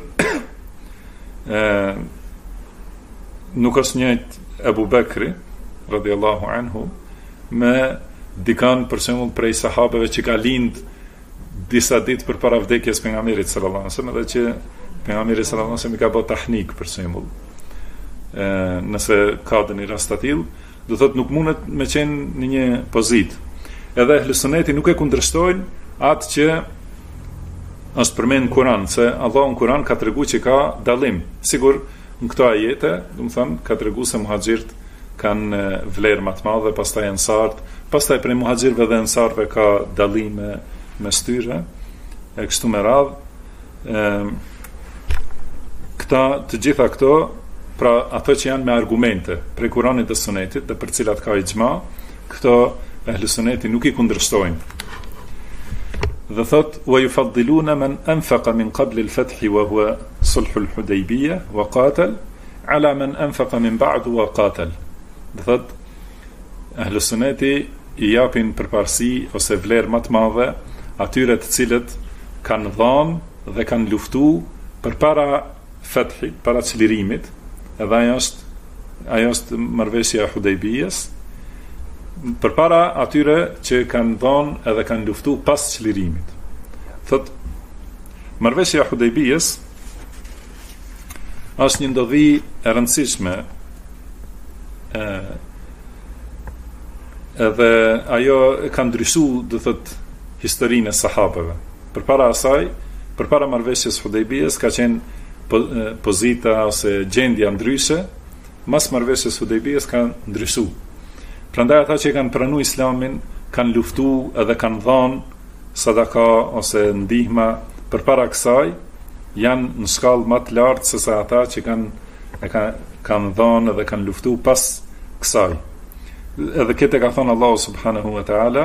nuk është njëjtë Abu Bekri radhiyallahu anhu me dikan për shembull prej sahabeve që ka lind disa ditë përpara vdekjes pejgamberit sallallahu alaihi wasallam, edhe që pejgamberi sallallahu alaihi wasallam i ka bërë tahnik për shembull. Nëse ka dëni rast të tillë, do thotë nuk mundet me qenë në një pozitë. Edhe Ahlus Sunneti nuk e kundërshtojnë atë që është përmend në Kur'an, se Allahu në Kur'an ka treguar që ka dallim. Sigur në këto ajete, do të thonë, ka treguar se muhaxhirët kanë vlerë më të madhe, pastaj ansart, pastaj prej muhaxhirëve dhe ansarëve ka dallime mes tyre, e kështu me radhë. Këta të gjitha këto, pra ato që janë me argumente prej Kur'anit dhe Sunetit, dhe për cilat ka ixhma, këto Ahlus Sunneti nuk i kundërshtojnë. Dhe thot, wa yufaddiluna man anfaqa min qabli al-fath wa huwa sulhu al-Hudaybiyah wa qatal ala man anfaqa min ba'du wa qatal. Dhe thot, Ahlus Sunneti i japin përparësi ose vlerë më të madhe atyre të cilët kanë dhënë dhe kanë luftuar përpara fathit, para çlirimit, edhe ajo është marrëveshja e Hudaybiyes, përpara atyre që kanë dhënë edhe kanë luftuar pas çlirimit. Thot, marrëveshja e Hudaybiyes është një ndodhi e rëndësishme, edhe ajo ka ndryshuar, do thot, historinë e sahabeve. Përpara asaj, përpara marrëveshjes Hudaybiyes ka qenë pozita ose gjendja ndryshe, mas marrëveshjes Hudaybiyes ka ndryshuar. Prandaj ata që kanë pranuar Islamin kanë luftuar edhe kanë dhënë sadaka ose ndihma përpara kësaj, janë në shkallë më të lartë se sa ata që kanë dhënë edhe kanë luftuar pas kësaj. Edhe këtë ka thënë Allahu subhanahu wa ta'ala,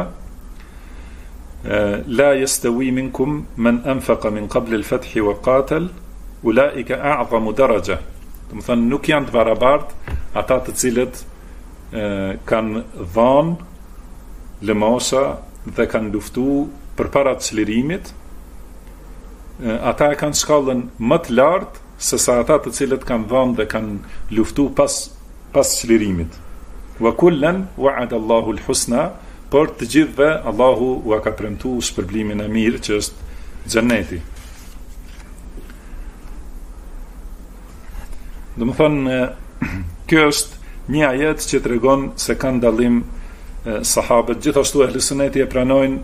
la yastawi minkum man anfaqa min qabli al-fath wa qatal ulaika a'zamu daraja. Do të thonë nuk janë të barabartë ata të cilët kanë dhënë lëmosha dhe kanë luftuar përpara çlirimit. Ata e kanë shkallën më të lartë se sa ata të cilët kanë dhënë dhe kanë luftuar pas çlirimit. Wa kullan wa'ada Allahu al-husna, por të gjithëve Allahu u ka premtuar shpërblimin e mirë që është xheneti. Do të thonë, kjo është një ajet që tregon se kanë dallim sahabët. Gjithashtu Ahlus Sunneti e pranojnë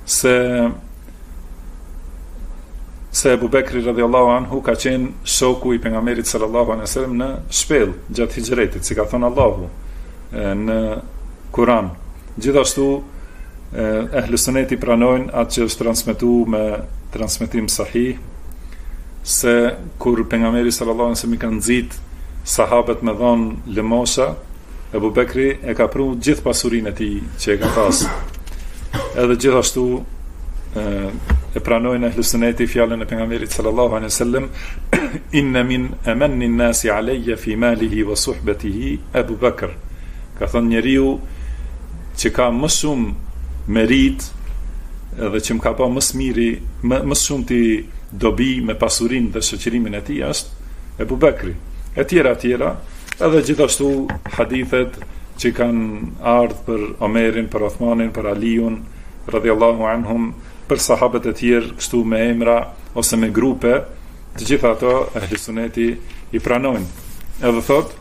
se Abu Bekri radhiyallahu anhu ka qenë shoku i pejgamberit sallallahu alaihi wasallam në shpellë gjatë hijretit, si ka thënë Allahu në Kur'an. Gjithashtu Ahlus Sunneti pranojnë atë që është transmetuar me transmetim sahih, se kur pejgamberi sallallahu alaihi wasallam i ka nxit sahabët me dhënë lëmosha, Abu Bekri e ka pru gjithë pasurinë e tij që e ka pas. Edhe gjithashtu e pranojnë Ahlus Sunneti fjalën e pejgamberit sallallahu alaihi wasallam, inna min amanni an-nasi alayya fi malihi wa suhbatihi Abu Bakr. Ka thënë njeriu që ka më shumë merit edhe që më ka pa më shumë ti dobi me pasurinë dhe shoqërimin e tij është Abu Bekri. E tjera, edhe gjithashtu hadithet që kanë ardhur për Omerin, për Uthmanin, për Aliun radhiyallahu anhum, për sahabët e tjerë kështu me emra ose me grupe, të gjitha ato Ahlus Sunneti i pranojnë. Edhe thot,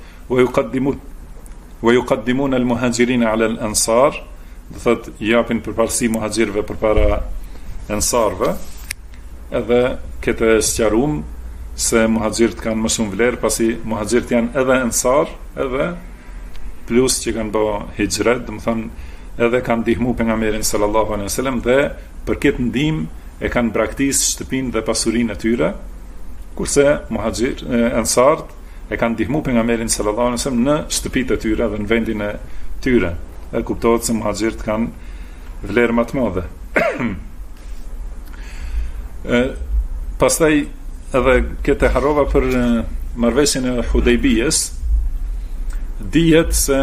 wa yuqaddimun al-muhajirin ala al-ansar, do thot japin përparësi muhaxhirëve përpara ansarëve. Edhe këtë sqarum se muhaxhirët kanë më shumë vlerë, pasi muhaxhirët janë edhe ansar, edhe plus që kanë bërë hijret, do të thonë edhe kanë ndihmuar pejgamberin sallallahu alaihi wasallam dhe për këtë ndihmë e kanë braktisë shtëpinë dhe pasurinë e tyre, kurse ansarët e kanë ndihmuar pejgamberin sallallahu alaihi wasallam në shtëpitë e tyre dhe në vendin e tyre. E kuptohet se muhaxhirët kanë vlerë më të madhe. Pastaj edhe këtë harrova për marrëveshjen e Hudejbijes. Dihet se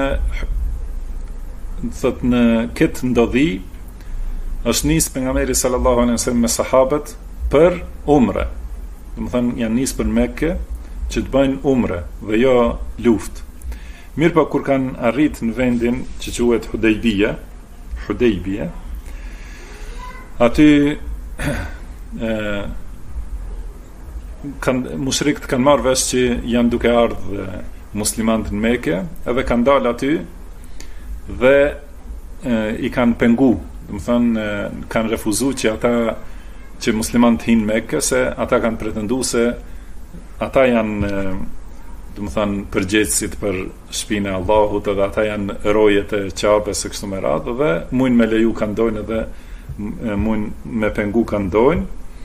thot në këtë ndodhi është nis pejgamberi sallallahu alaihi wasallam me sahabët për umre. Domethënë janë nis për Mekë që të bëjnë umre dhe jo luftë. Mirë pa kur kanë arrit në vendin që quhet Hudejbije, aty mushrikët kanë marrë vesh që janë duke ardhur muslimanët në Mekë, edhe kanë dalë aty dhe i kanë pengu, domethënë kanë refuzuar që ata që muslimanët hinë Mekë, se ata kanë pretenduar se ata janë domethënë përgjegjësit për shpinën e Allahut, edhe ata janë rojet e Qabes së kështu me radhë, dhe mund me leju kanë dojnë edhe mund me pengu kanë dojnë.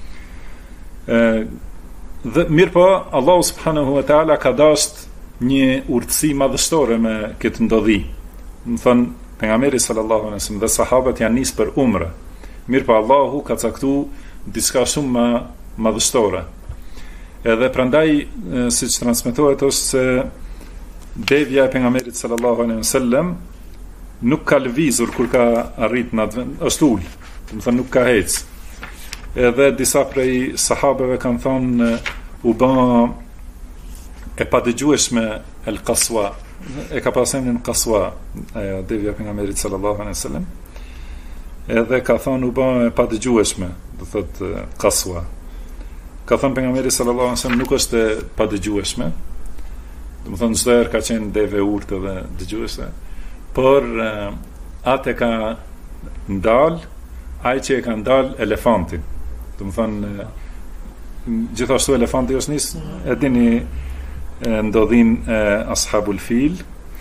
Dhe mirë po, Allahu subhanahu wa ta'ala ka dasht një urtësi madhështore me këtë ndodhi. Më thënë, pejgamberi sallallahu alaihi wasallam dhe sahabët janë nisë për umre. Mirë po, Allahu ka caktu diçka shumë më madhështore. Edhe prandaj, siç transmetohet është se devja e pejgamberit sallallahu alaihi wasallam nuk ka lëvizur kur ka arrit në atë vend, është ul, do të thënë nuk ka hec. Edhe disa prej sahabeve kanë thonë u bë e padëgjueshme el Qaswa, e ka pasur në Qaswa, devja e pejgamberit sallallahu alaihi wasallam. Edhe ka thonë u bë e padëgjueshme, do thotë Qaswa. Ka thënë pejgamberi sallallahu alaihi wasallam nuk është e padëgjueshme. Do të thonë çdo herë ka qenë deve urtë dhe dëgjuese, por atë ka ndal ai që e ka ndal elefantin. Do të thonë gjithashtu elefanti është nis, e dini ndodhin ashabul fil.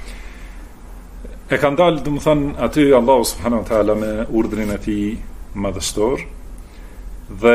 E ka ndal, do të thonë aty Allahu subhanahu wa taala me urdhrin e tij madhështor, dhe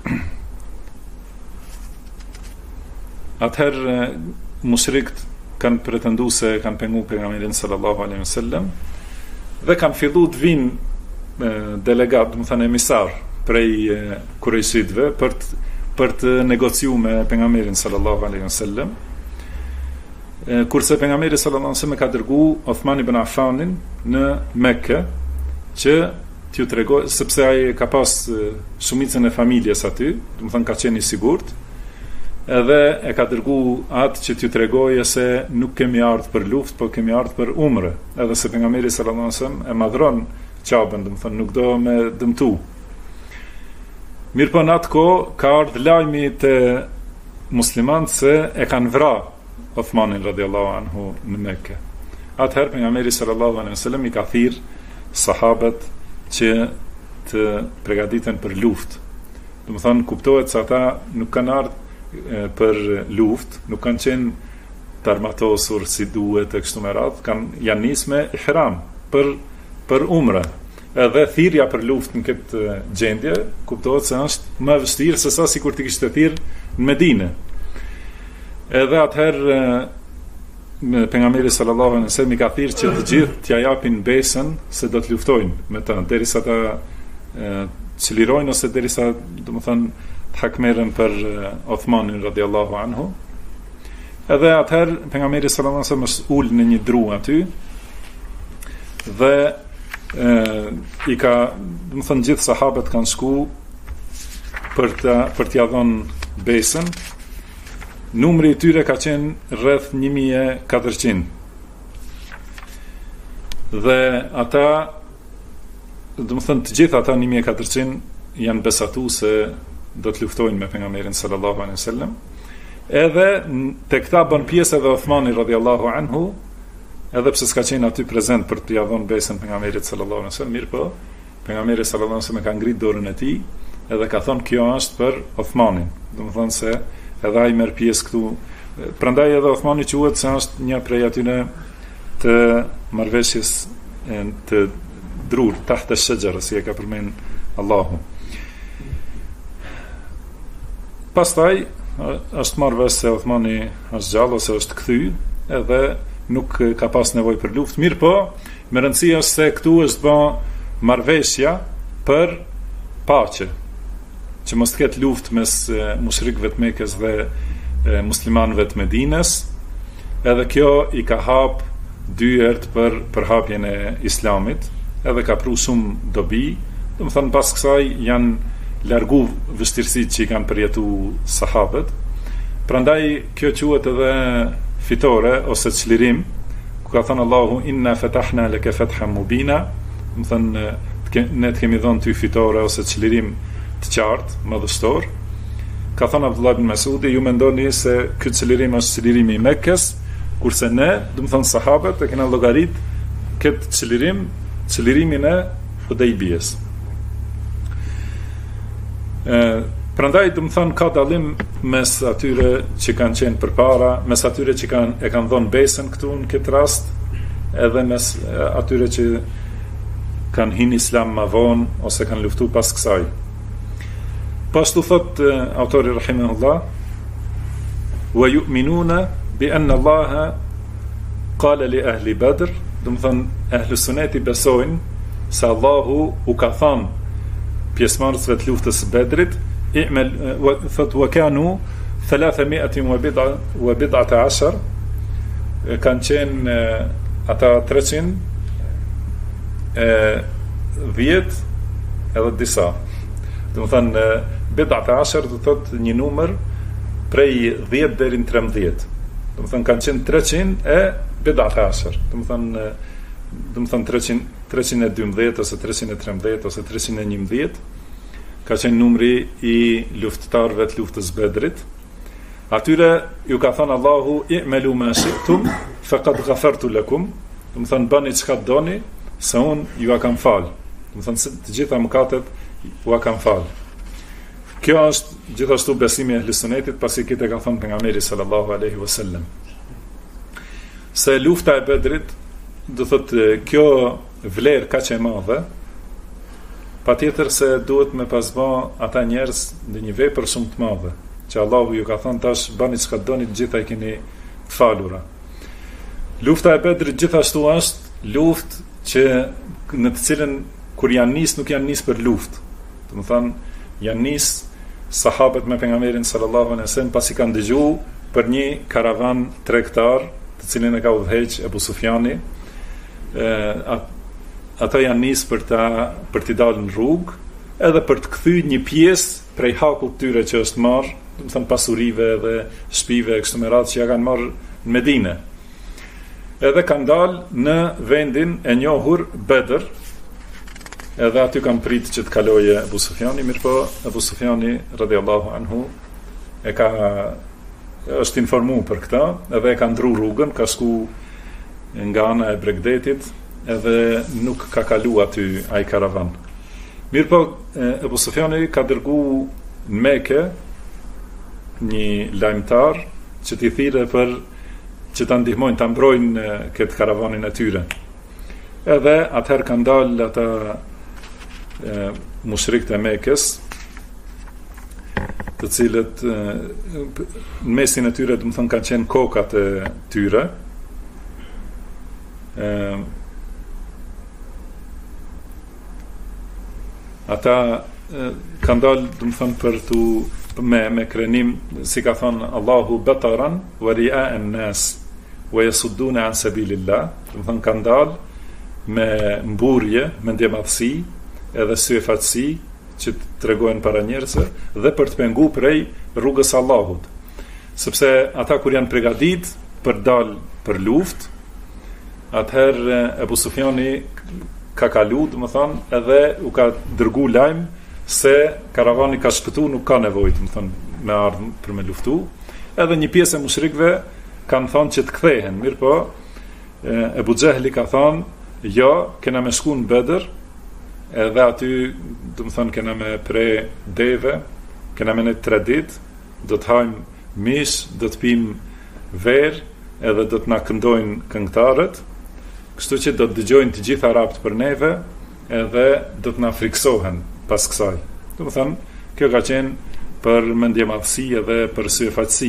atëherë mushrikët kanë pretenduar se kanë penguar pejgamberin sallallahu alaihi wasallam dhe kanë filluar të vinë delegat, do të thënë emisar prej kurajshitëve për të negociuar me pejgamberin sallallahu alaihi wasallam. Kurse pejgamberi sallallahu alaihi wasallam ka dërguar Uthman ibn Affanin në Mekë që t'ju tregoj, sepse ai ka pas shumicën e familjes aty, do të thënë ka qenë i sigurt. Edhe e ka dërgu atë që t'ju tregoje se nuk kemi ardhur për luftë, po kemi ardhur për umre. Edhe se pejgamberi sallallahu alaihi wasallam e madhron Qabën, do të thënë nuk do me dëmtu. Mirëpo në atë kohë ka ardhur lajmi te muslimanët se e kanë vrarë Uthmanin radhiyallahu anhu në Mekë. Atëherë pejgamberi sallallahu alaihi wasallam i ka thirr sahabët që të përgatiten për luftë. Do të thënë kuptohet se ata nuk kanë ardhur për luft, nuk kanë qenë të armatosur si duhet e kështu me radhë, janë nisë me ihram për umre. Edhe thirrja për luft në këtë gjendje kuptohet se është më vështirë se sa sikur të kishte thirr në Medinë. Edhe atëherë pejgamberi sallallahu alaihi wasallam i ka thirrë që të gjithë t'ia japin besën se do të luftojnë me të, derisa ta çlirojnë ose derisa, domethënë, hakmerën për Uthmanin radhiyallahu anhu. Edhe atëherë pejgamberi sallallahu alaihi wasallam është ul në një dru aty dhe i ka, do të thënë, gjithë sahabët kanë shku për t'ia dhënë besën. Numri i tyre ka qenë rreth 1400. Dhe ata, do të thënë, të gjithë ata 1400 janë besatuar se do të luftojnë me pejgamberin sallallahu alaihi wasallam. Edhe te këta bën pjesë edhe Uthmani radhiyallahu anhu, edhe pse s'ka qenë aty prezant për t'i dhënë besën pejgamberit sallallahu alaihi wasallam, mirëpo pejgamberi sallallahu alaihi wasallam ka ngrit dorën e tij edhe ka thonë kjo është për Uthmanin. Domethënë se edhe ai merr pjesë këtu. Prandaj edhe Uthmani quhet se është një prej atyre të marrëveshjes të drur tahta shajara, si e ka përmend Allahu. Pastaj është marrë vesh se Uthmani është gjallë ose është kthy, edhe nuk ka pas nevojë për luftë. Mirë po, me rëndësi është se këtu është bë marrëveshja për paqe. që mos ketë luftë mes mushrikëve të Mekës dhe muslimanëve të Medinës, edhe kjo i ka hap dyert për përhapjen e Islamit, edhe ka pru shumë dobi, do të thënë pas kësaj janë largu vështirësitë që i kanë përjetu sahabët. Prandaj kjo quhet edhe fitore ose çlirim, ku ka thënë Allahu inna fatahna laka fathan mubina, do të thënë ne të kemi dhënë ty fitore ose çlirim të qartë, madhështor. Ka thënë Abdullah ibn Mas'udi, ju mendoni se ky çlirim është çlirimi i Mekkës, kurse ne, do të thënë sahabët, e kena llogarit këtë çlirimin e Hudejbijës. Prandaj do të thënë ka dallim mes atyre që kanë qenë përpara, mes atyre që e kanë dhënë besën këtu në këtë rast, edhe mes atyre që kanë hyrë Islam më vonë ose kanë luftuar pas kësaj. Pashtu thot autori rahimahullah, wa yu'minuna bi anna Allaha qala li ahli Badr, do të thënë ahlu suneti besojnë se Allahu u ka thënë pjesëmarrësve të luftës së Bedrit, thot wa kanu 310 kanë qenë ata 310 edhe disa. Do të thënë bid'ata ashar do thot një numër prej 10 deri në 13. Do të thënë kanë qenë 300 e bid'ata ashar. Do të thënë 312 ose 313 ose 311 ka qenë numri i luftëtarëve të luftës Bedrit. Atyre ju ka thënë Allahu i'malu ma shi'tum faqad ghafartu lakum. Do të thënë bëni çka doni, se unë ju a kam falë. Do të thënë të gjitha mëkatet u a kam falë. Kjo është gjithashtu besimi e ehli sunetit, pasi këtë ka thënë pejgamberi sallallahu alaihi wasallam. Se lufta e Bedrit, do thotë kjo vlerë kaq e madhe, patjetër se duhet me pasbë ata njerëz në një vepër shumë të madhe, që Allahu ju ka thënë tash bani çka doni, të gjitha i keni të falura. Lufta e Bedrit gjithashtu është luftë që në të cilën kur janë nis nuk janë nis për luftë. Do të thonë janë nis sahabët me pejgamberin sallallahu alaihi wasallam pasi kanë dëgjuar për një karavan tregtar, të cilin e ka udhëheq Abu Sufjani. Ata janë nis për t'i dalë në rrugë, edhe për të kthyer një pjesë prej hakut tyre që është marrë, do të thënë pasurive dhe shtëpive kështu me radhë që ja kanë marrë në Medinë. Edhe kanë dalë në vendin e njohur Bedr, edhe aty kanë pritë që të kaloje Abu Sufjani, mirëpo Abu Sufjani radhiyallahu anhu është informuar për këtë, edhe e ka ndru rrugën, ka shku nga ana e Bregdetit, edhe nuk ka kalu aty ai karavan. Mirëpo Abu Sufjani ka dërgu në Mekë një lajmtar që t'i thirrë për që ta ndihmojnë ta mbrojnë këtë karavanin e tyre. Edhe atëherë kanë dalë ata mushrikët e Mekës, të cilët në mesin e tyre do të thonë kanë qenë kokat e tyre. Ata kanë dalë do të thonë për tu me krenim, si ka thonë Allahu bataran wa ria'an nas wa yasudduna an sabilillah, do të thonë kanë dalë me mburje, me ndjemadhësi edhe syfatësi që të tregojnë para njerëzve dhe për të pengu prej rrugës Allahut. Sepse ata kur janë përgatit për dalë për luftë, atëherë Abu Sufjani ka kalu, do të thonë, edhe u ka dërgu lajm se karavani ka shpëtu, nuk ka nevojë, do të thonë, me ardhmë për me luftu. Edhe një pjesë e mushrikëve kanë thonë që të kthehen, mirëpo Abu Xehli ka thonë, jo, kena me shku në Bedër, edhe aty, do të thonë, kena me pre deve, kena me në 3 ditë, do të hajmë mish, do të pim verë, edhe do të na këndojnë këngëtarët, kështu që do të dëgjojnë të gjitha arabët për neve, edhe do të na friksohen pas kësaj. Do të thonë, kjo ka qenë për mendjemadhësi edhe për syfatësi.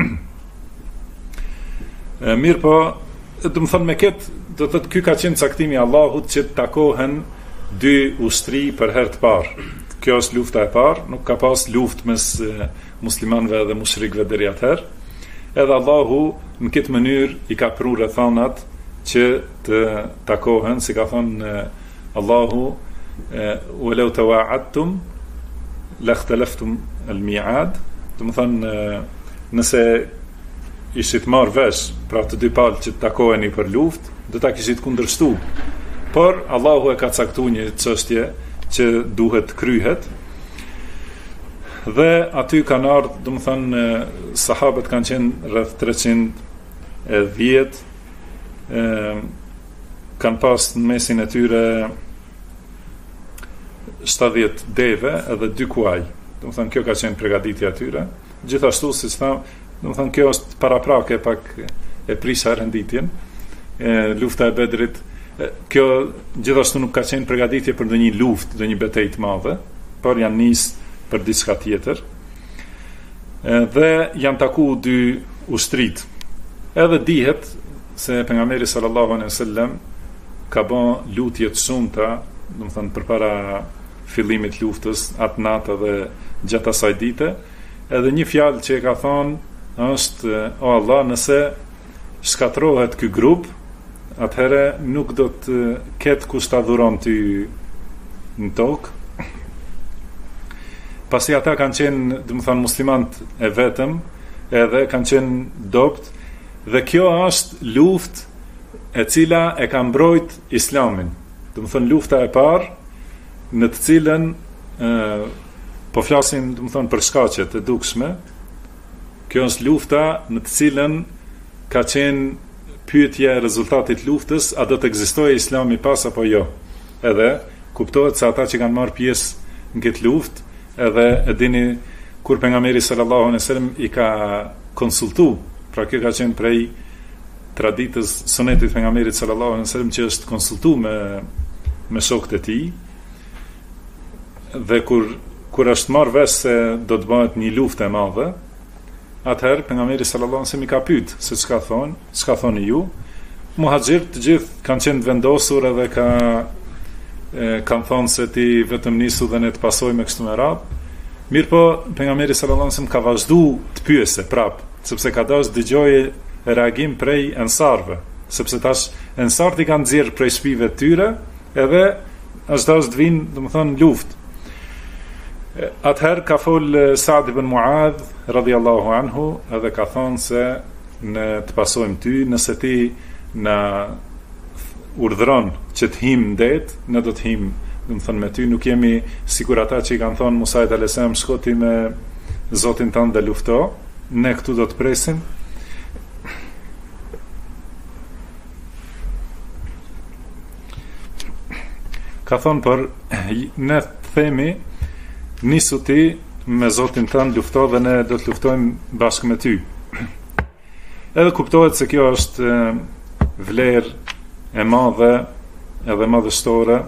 Mirë po, do të thonë me këtë, do të thotë ky ka qenë caktimi i Allahut që të takohen dy ushtri për herë të parë. kjo është lufta e parë, nuk ka pas luftë mes muslimanëve dhe mushrikëve deri atëherë. Edhe Allahu në këtë mënyrë i ka pru rrethanat që të takohen, si ka thënë Allahu walau tawa'adtum lakhtalaftum al-mi'ad, do të thonë nëse ishit marrë vesh pra të dy palë që të takoheni për luftë, do ta kishit kundërshtu. Por Allahu e ka caktuar një çështje që duhet kryhet. Dhe aty kanë ardhur, do të thonë, sahabët kanë qenë rreth 310, kanë pas në mesin e tyre 70 deve edhe 2 kuaj. Do të thonë kjo ka qenë përgatitja e tyre. Gjithashtu, siç tham, do të thonë kjo është paraprake pak e prisha renditjen. Lufta e Bedrit, kjo gjithashtu nuk ka qenë përgatitje për ndonjë luftë, ndonjë betejë të madhe, por janë nisë për diçka tjetër. Dhe janë taku dy ushtrit. Edhe dihet se pejgamberi sallallahu alaihi wasallam ka bën lutje të shumta, do të thonë përpara fillimit luftës, atë natë dhe gjatë asaj dite, edhe një fjalë që e ka thonë është: o Allah, nëse shkatrohet ky grup, atëherë nuk do të ketë kush ta dhuron ty në tokë. Pasi ata kanë qenë, do të thonë, muslimanët e vetëm, edhe kanë qenë dopt, dhe kjo është luftë e cila e ka mbrojt Islamin. Do të thonë lufta e parë në të cilën po flasim, do të thonë, për shkaqet e dukshme. Kjo është lufta në të cilën ka qenë pyetja e rezultatit luftës, a do të ekzistojë Islami pas apo jo. Edhe kuptohet se ata që kanë marrë pjesë në këtë luftë, edhe e dini kur pejgamberi sallallahu alaihi wasallam i ka konsultu, pra kjo ka qenë prej traditës sunetit pejgamberit sallallahu alaihi wasallam që është konsultu me shokët e tij, dhe kur është marrë vesh se do të bëhet një luftë e madhe, atëherë pejgamberi sallallahu alaihi wasallam i ka pyet se çka thoni ju. Muhaxhirët të gjithë kanë qenë vendosur edhe kanë thonë se ti vetëm nisu dhe ne të pasojmë kështu me radhë. Mirë po, pejgamberi sallallahu alaihi wasallam ka vazhdu të pyese prap, sepse ka dashur dëgjoje reagim prej ensarëve, sepse tash ensarët i kanë nxjerrë prej shtëpive të tyre, edhe është dashur të vinë, domethënë, luftë. Atëherë ka fol Sa'd ibn Mu'adh radhiyallahu anhu, edhe ka thonë se ne të pasojmë ty, nëse ti na urdhëron që të him ndet, ne do të him, do të thonë, me ty. Nuk jemi sikur ata që i kanë thonë Musait alayhis salam, shkoti me Zotin tënd dhe lufto, ne këtu do të presim. Ka thonë, për ne të themi, nisu ti me Zotin tënd, lufto dhe ne do të luftojmë bashkë me ty. Edhe kuptohet se kjo është vlerë e madhe edhe madhështore.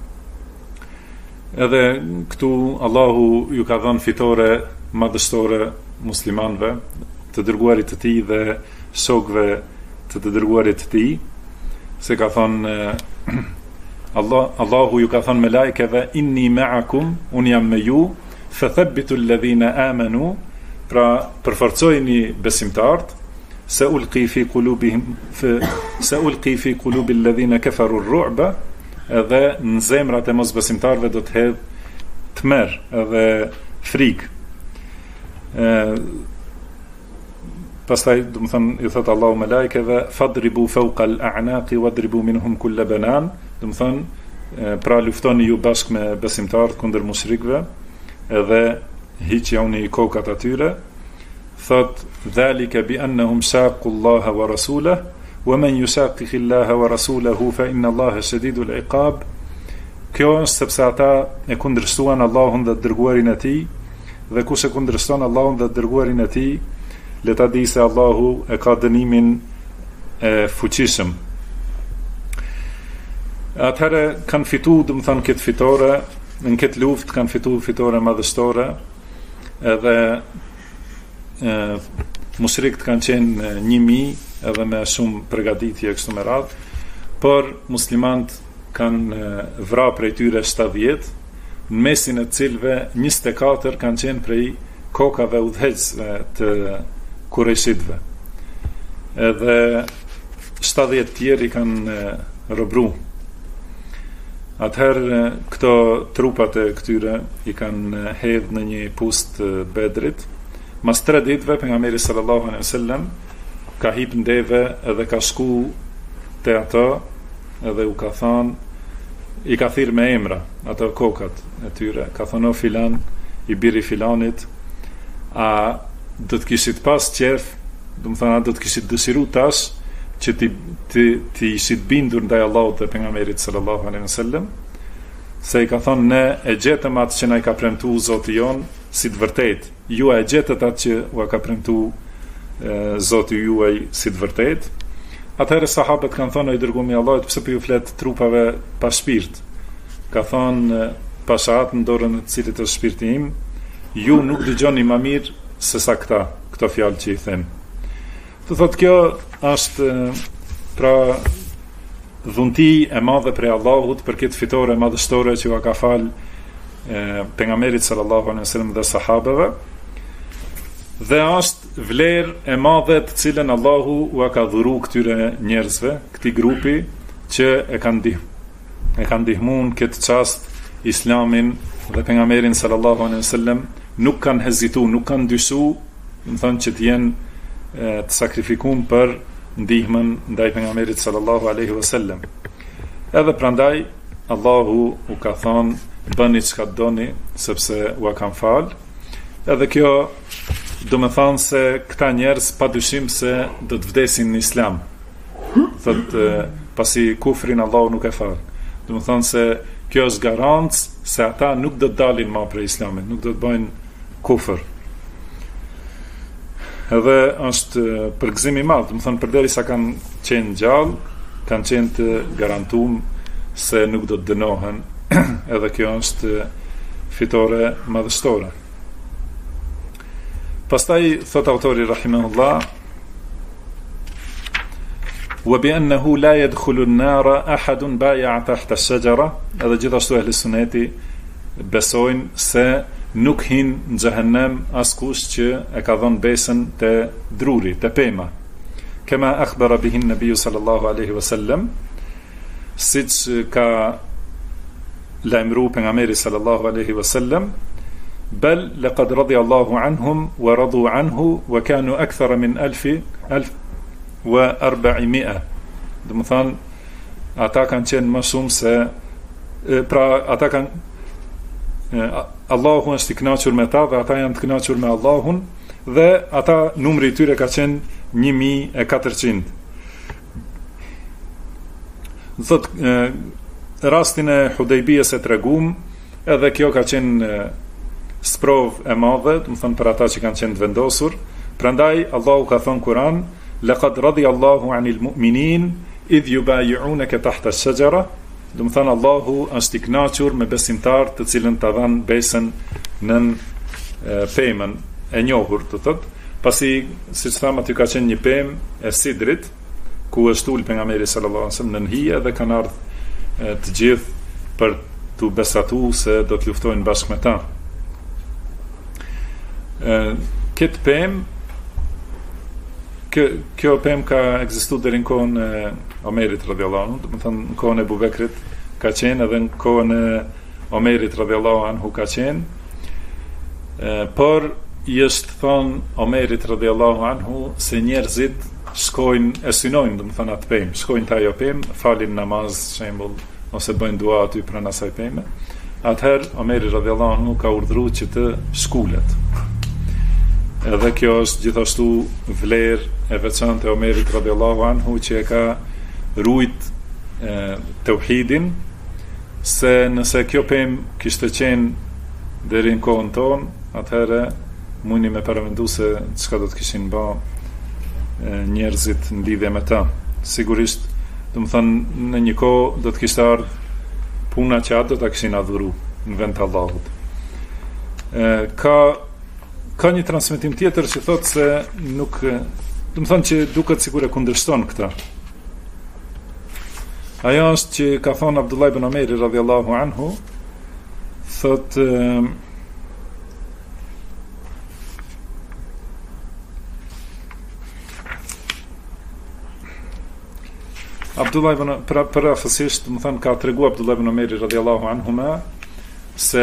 Edhe këtu Allahu ju ka dhënë fitore madhështore muslimanëve, të dërguarit të tij dhe shokëve të dërguarit të tij, se ka thënë Allahu ju ka thënë me lajkeve: inni ma'akum, unë jam me ju, fathabbitu alladhina amanu, pra përforcojini besimtarët, se ulqi fi qulubi alladhina kafaru ar-ru'ba, edhe në zemrat e mosbesimtarëve do të hedh tmerr edhe frikë. Pastaj, do të thonë, i thot Allahu me lajkeve: fadribu fawqa al-a'naqi wadribu minhum kull banan, do të thonë, pra luftoni ju bashkë me besimtarët kundër mushrikëve, edhe hiqjoni kokat atyre. Thot: dhalika bi annahum shaqu Allaha wa rasulahu wa man yushaqiqi Allaha wa rasulahu fa inna Allaha shadidul iqab. Kjo është sepse ata e kundërshtuan Allahun dhe dërguarin e tij, dhe kush e kundërshton Allahun dhe dërguarin e tij, le ta di se Allahu e ka dënimin e fuqishëm. Atëherë kanë fitu, do të thonë, këtë fitore, në këtë luftë kanë fitu fitore madhështore, edhe mushrikët kanë qenë 1000 edhe me shumë përgatitje kështu me radhë, por muslimanët kanë vrarë prej tyre 70, në mesin e cilëve 24 kanë qenë prej kokave udhëheqësve të Kurejshitëve. Edhe 70 tjerë i kanë robru. Atëherë këto trupat e këtyre i kanë hedhë në një pust Bedrit. Mas 3 ditëve pejgamberi sallallahu alaihi wasallam ka hip ndeve edhe ka shku te ato edhe u ka thënë, i ka thirrë me emra ato kokat e tyre, ka thënë o filan, i biri filanit, a do të kishit pas qef, do të thënë a do të kishit dëshiru tash që ti ishit bindur ndaj Allahut dhe pejgamberit sallallahu alaihi wasallam, se i ka thënë ne e gjetëm atë që na i ka premtuar Zoti jon si të vërtet, ju e gjetët atë që u ka premtuar Zoti juaj si të vërtet. Atëherë sahabët kanë thënë i dërguami i Allahut, pse po ju flet trupave pa shpirt? Ka thënë pashat në dorën e cilit është shpirti im, ju nuk dëgjoni më mirë se sa këto fjalë që i them. Të thotë kjo është pra dhunti e madhe prej Allahut për këtë fitore madhështore që u ka fal pejgamberit sallallahu alaihi wasallam dhe sahabeve, dhe është vlerë e madhe të cilën Allahu u ka dhuru këtyre njerëzve, këtij grupi që e kanë ndihmuar këtë çast Islamin dhe pejgamberin sallallahu alaihi wasallam, nuk kanë hezituar, nuk kanë dyshuar, do të thonë që të jenë të sakrifikuar për ndihmën ndaj pejgamberit sallallahu alaihi wasallam. Edhe prandaj Allahu u ka thonë bëni çka doni sepse u kanë fal. Edhe kjo do me thonë se këta njerëz pa dyshim se do të vdesin në Islam. Thot pasi kufrin Allahu nuk e fal. Do me thonë se kjo është garancë se ata nuk do të dalin më prej Islamit, nuk do të bëjnë kufër. Edhe është përgëzim i madh, do të thonë përderisa kanë qenë gjallë, kanë qenë të garantuar se nuk do të dënohen. Edhe kjo është fitore madhështore. Pastaj thot autori rahimahullah, wa bi annahu la yadkhulu an-nara ahadun bay'a tahta ash-shajara, edhe gjithashtu ehli sunneti besojnë se nuk hin në xhehenem askush që e ka dhënë besën te druri, te pema. Kema akhbara bihi an-nabiy sallallahu alaihi wasallam, siç ka lajmëruar pejgamberi sallallahu alaihi wasallam, bel laqad radiyallahu anhum wa radu anhu wa kanu akthara min 1400. Do të thonë ata kanë qenë më shumë se pra ata kanë Allahu është i kënaqur me ta dhe ata janë të kënaqur me Allahun, dhe ata numri i tyre ka qenë 1400. Thot rastin e Hudejbijës e tregum, edhe kjo ka qenë sprov e madhe, do të thonë për ata që kanë qenë të vendosur. Prandaj Allahu ka thënë Kur'an, laqad radiyallahu 'anil mu'minin idh yubay'unaka tahta ash-shajara. Do të thonë Allahu është i kënaqur me besimtarët të cilën ta dhanë besën nën pemën e njohur, do thotë, pasi siç thamë aty ka qenë një pemë e sidrit ku është ul pejgamberi sallallahu alaihi wasallam nën hije dhe kanë ardhur të gjithë për të besatuar se do të luftojnë bashkë me ta. Këtë pemë, kjo pemë ka ekzistuar deri në kohën e Omerit radhiyallahu anhu, do të thonë në kohën e Abu Bekrit ka qenë, edhe në kohën e Omerit radhiyallahu anhu ka qenë, por i është thonë Omerit radhiyallahu anhu se njerëzit shkojnë e synojnë, do të thonë atë pemë, shkojnë te ajo pemë, falin namaz, shembull, ose bëjnë dua aty pranë asaj peme. Atëherë Omeri radhiyallahu anhu ka urdhëruar që të shkulet. Edhe kjo është gjithashtu vlerë e veçantë e Omerit radhiyallahu anhu, që e ka ruajt tauhidin, se nëse kjo pemë kishte qenë deri në kohën tonë, atëherë mundi me paramendu se çka do të kishin bë njerëzit në lidhje me ta. Sigurisht, do të thënë në një kohë do të kishte ardhur puna që ato do ta kishin adhuru në vend të Allahut. Ka një transmetim tjetër që thotë se nuk, do të thonë që duket sikur e kundërshton këtë. Ajo është që ka thonë Abdullah ibn Omeri radhiyallahu anhu, thot Abdullah ibn parafasisht, më thënë, ka tregu Abdullah ibn Omeri radhiyallahu anhuma se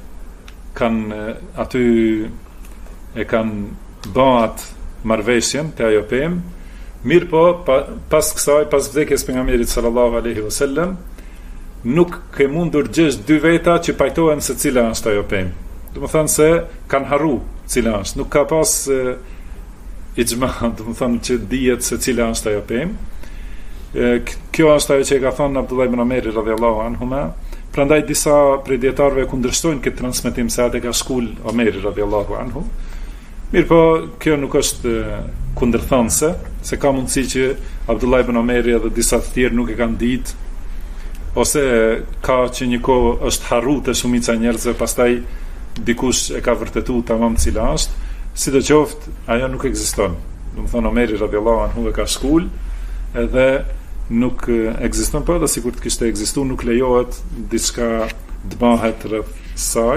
aty e kanë bët marrveshjen te ajo pemë, mirë po pas kësaj, pas vdekjes pejgamberit sallallahu alaihi wasallam, nuk ke mundur gjesh dy veta që pajtohen se cila është ajo pemë. Do të thënë se kanë harru cila është, nuk ka pas ixhma, do të thënë që dihet se cila është ajo pemë. Kjo është ajo që e ka thënë Abdullah ibn Omeri radhiyallahu anhuma. Prandaj disa prej dietarëve kundërshtojnë këtë transmetim se atë ka shkul Omeri radhiyallahu anhu. Mirë po, kjo nuk është kundërthënëse, se ka mundësi që Abdullah ibn Omeri edhe disa të tjerë nuk e kanë ditë, ose ka që një kohë është harru të shumica njerëzve, pastaj dikush e ka vërtetu tamam cila është, sidoqoftë ajo nuk ekziston. Do të thonë Omeri radhiyallahu anhu e ka shkul, edhe nuk ekziston, po edhe sikur të kishte ekzistuar nuk lejohet diçka të bëhet rreth saj,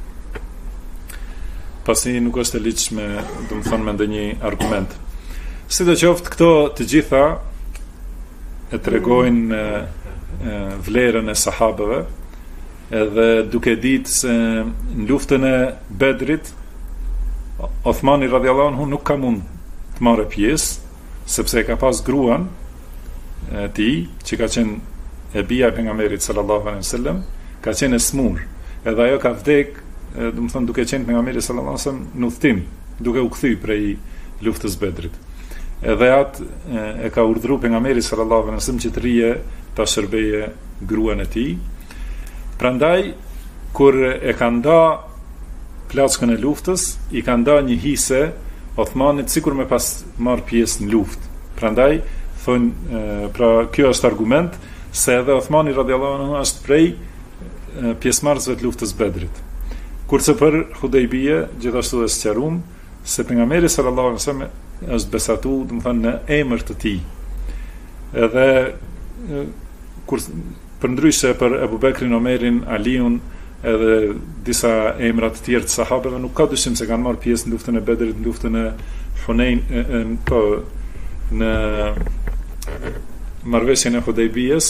pasi nuk është e ligjshme, do të thonë me ndonjë argument. Sidoqoftë këto të gjitha e tregojnë vlerën e sahabëve, edhe duke ditë se në luftën e Bedrit Othmani radhiyallahu anhu nuk ka mund të marrë pjesë, sepse ka pas gruan ti, që ka qenë e bia e pejgamberit sallallahu alaihi wasallam, ka qenë e smur, edhe ajo ka vdek, do të thonë duke qenë pejgamberi sallallahu alaihi wasallam në udhtim, duke u kthy prej luftës Bedrit. Edhe atë e ka urdhëruar pejgamberi sallallahu alaihi wasallam që të rije ta shërbeje gruan e tij. Prandaj kur e ka nda plaçkën e luftës, i ka nda një hise Othmanit sikur me pas marr pjesë në luftë. Prandaj thonë, pra kjo është argument se edhe Othmani radhiyallahu anhu është prej pjesëmarrësve të luftës Bedrit. Kurse për Hudejbije gjithashtu është sqaruar se pejgamberi sallallahu alaihi wasallam është besatu, do të thonë në emër të tij. Edhe kur përndryshe për Ebu Bekrin, Omerin, Aliun, edhe disa emra të tjerë të sahabeve, nuk ka dyshim se kanë marrë pjesë në luftën e Bedrit, në luftën e Hunain, në marrëveshjen e Hudejbijes.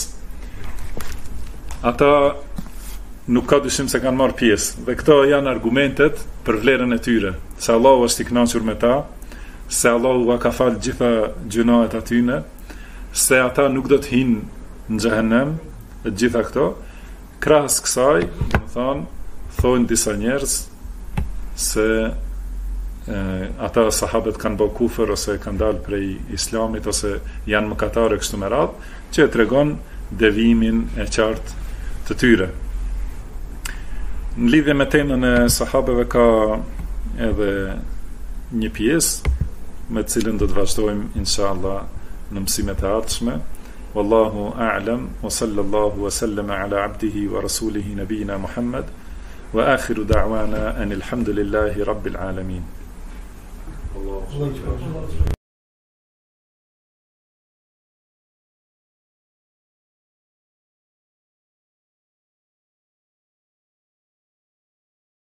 Ata nuk ka dyshim se kanë marrë pjesë, dhe këto janë argumentet për vlerën e tyre, se Allahu është i kënaqur me ta, se Allahu ka falë gjitha gjunahet atyne, se ata nuk do të hinë në xhehenem, e gjitha këto. Krahas kësaj, thonë disa njerëz se ata sahabët kanë bërë kufër ose kanë dalë prej islamit ose janë mëkatare kështu me radhë, që e tregon devimin e qartë të tyre. Në lidhje me temën e sahabëve ka edhe një pjesë me të cilën do të vazhdojmë inshallah në mësimet e ardhshme. Wallahu a'lam, wa sallallahu wa sallama ala abdihi wa rasulihi nabiyina Muhammad, wa akhiru da'wana anil hamdulillahi rabbil alamin.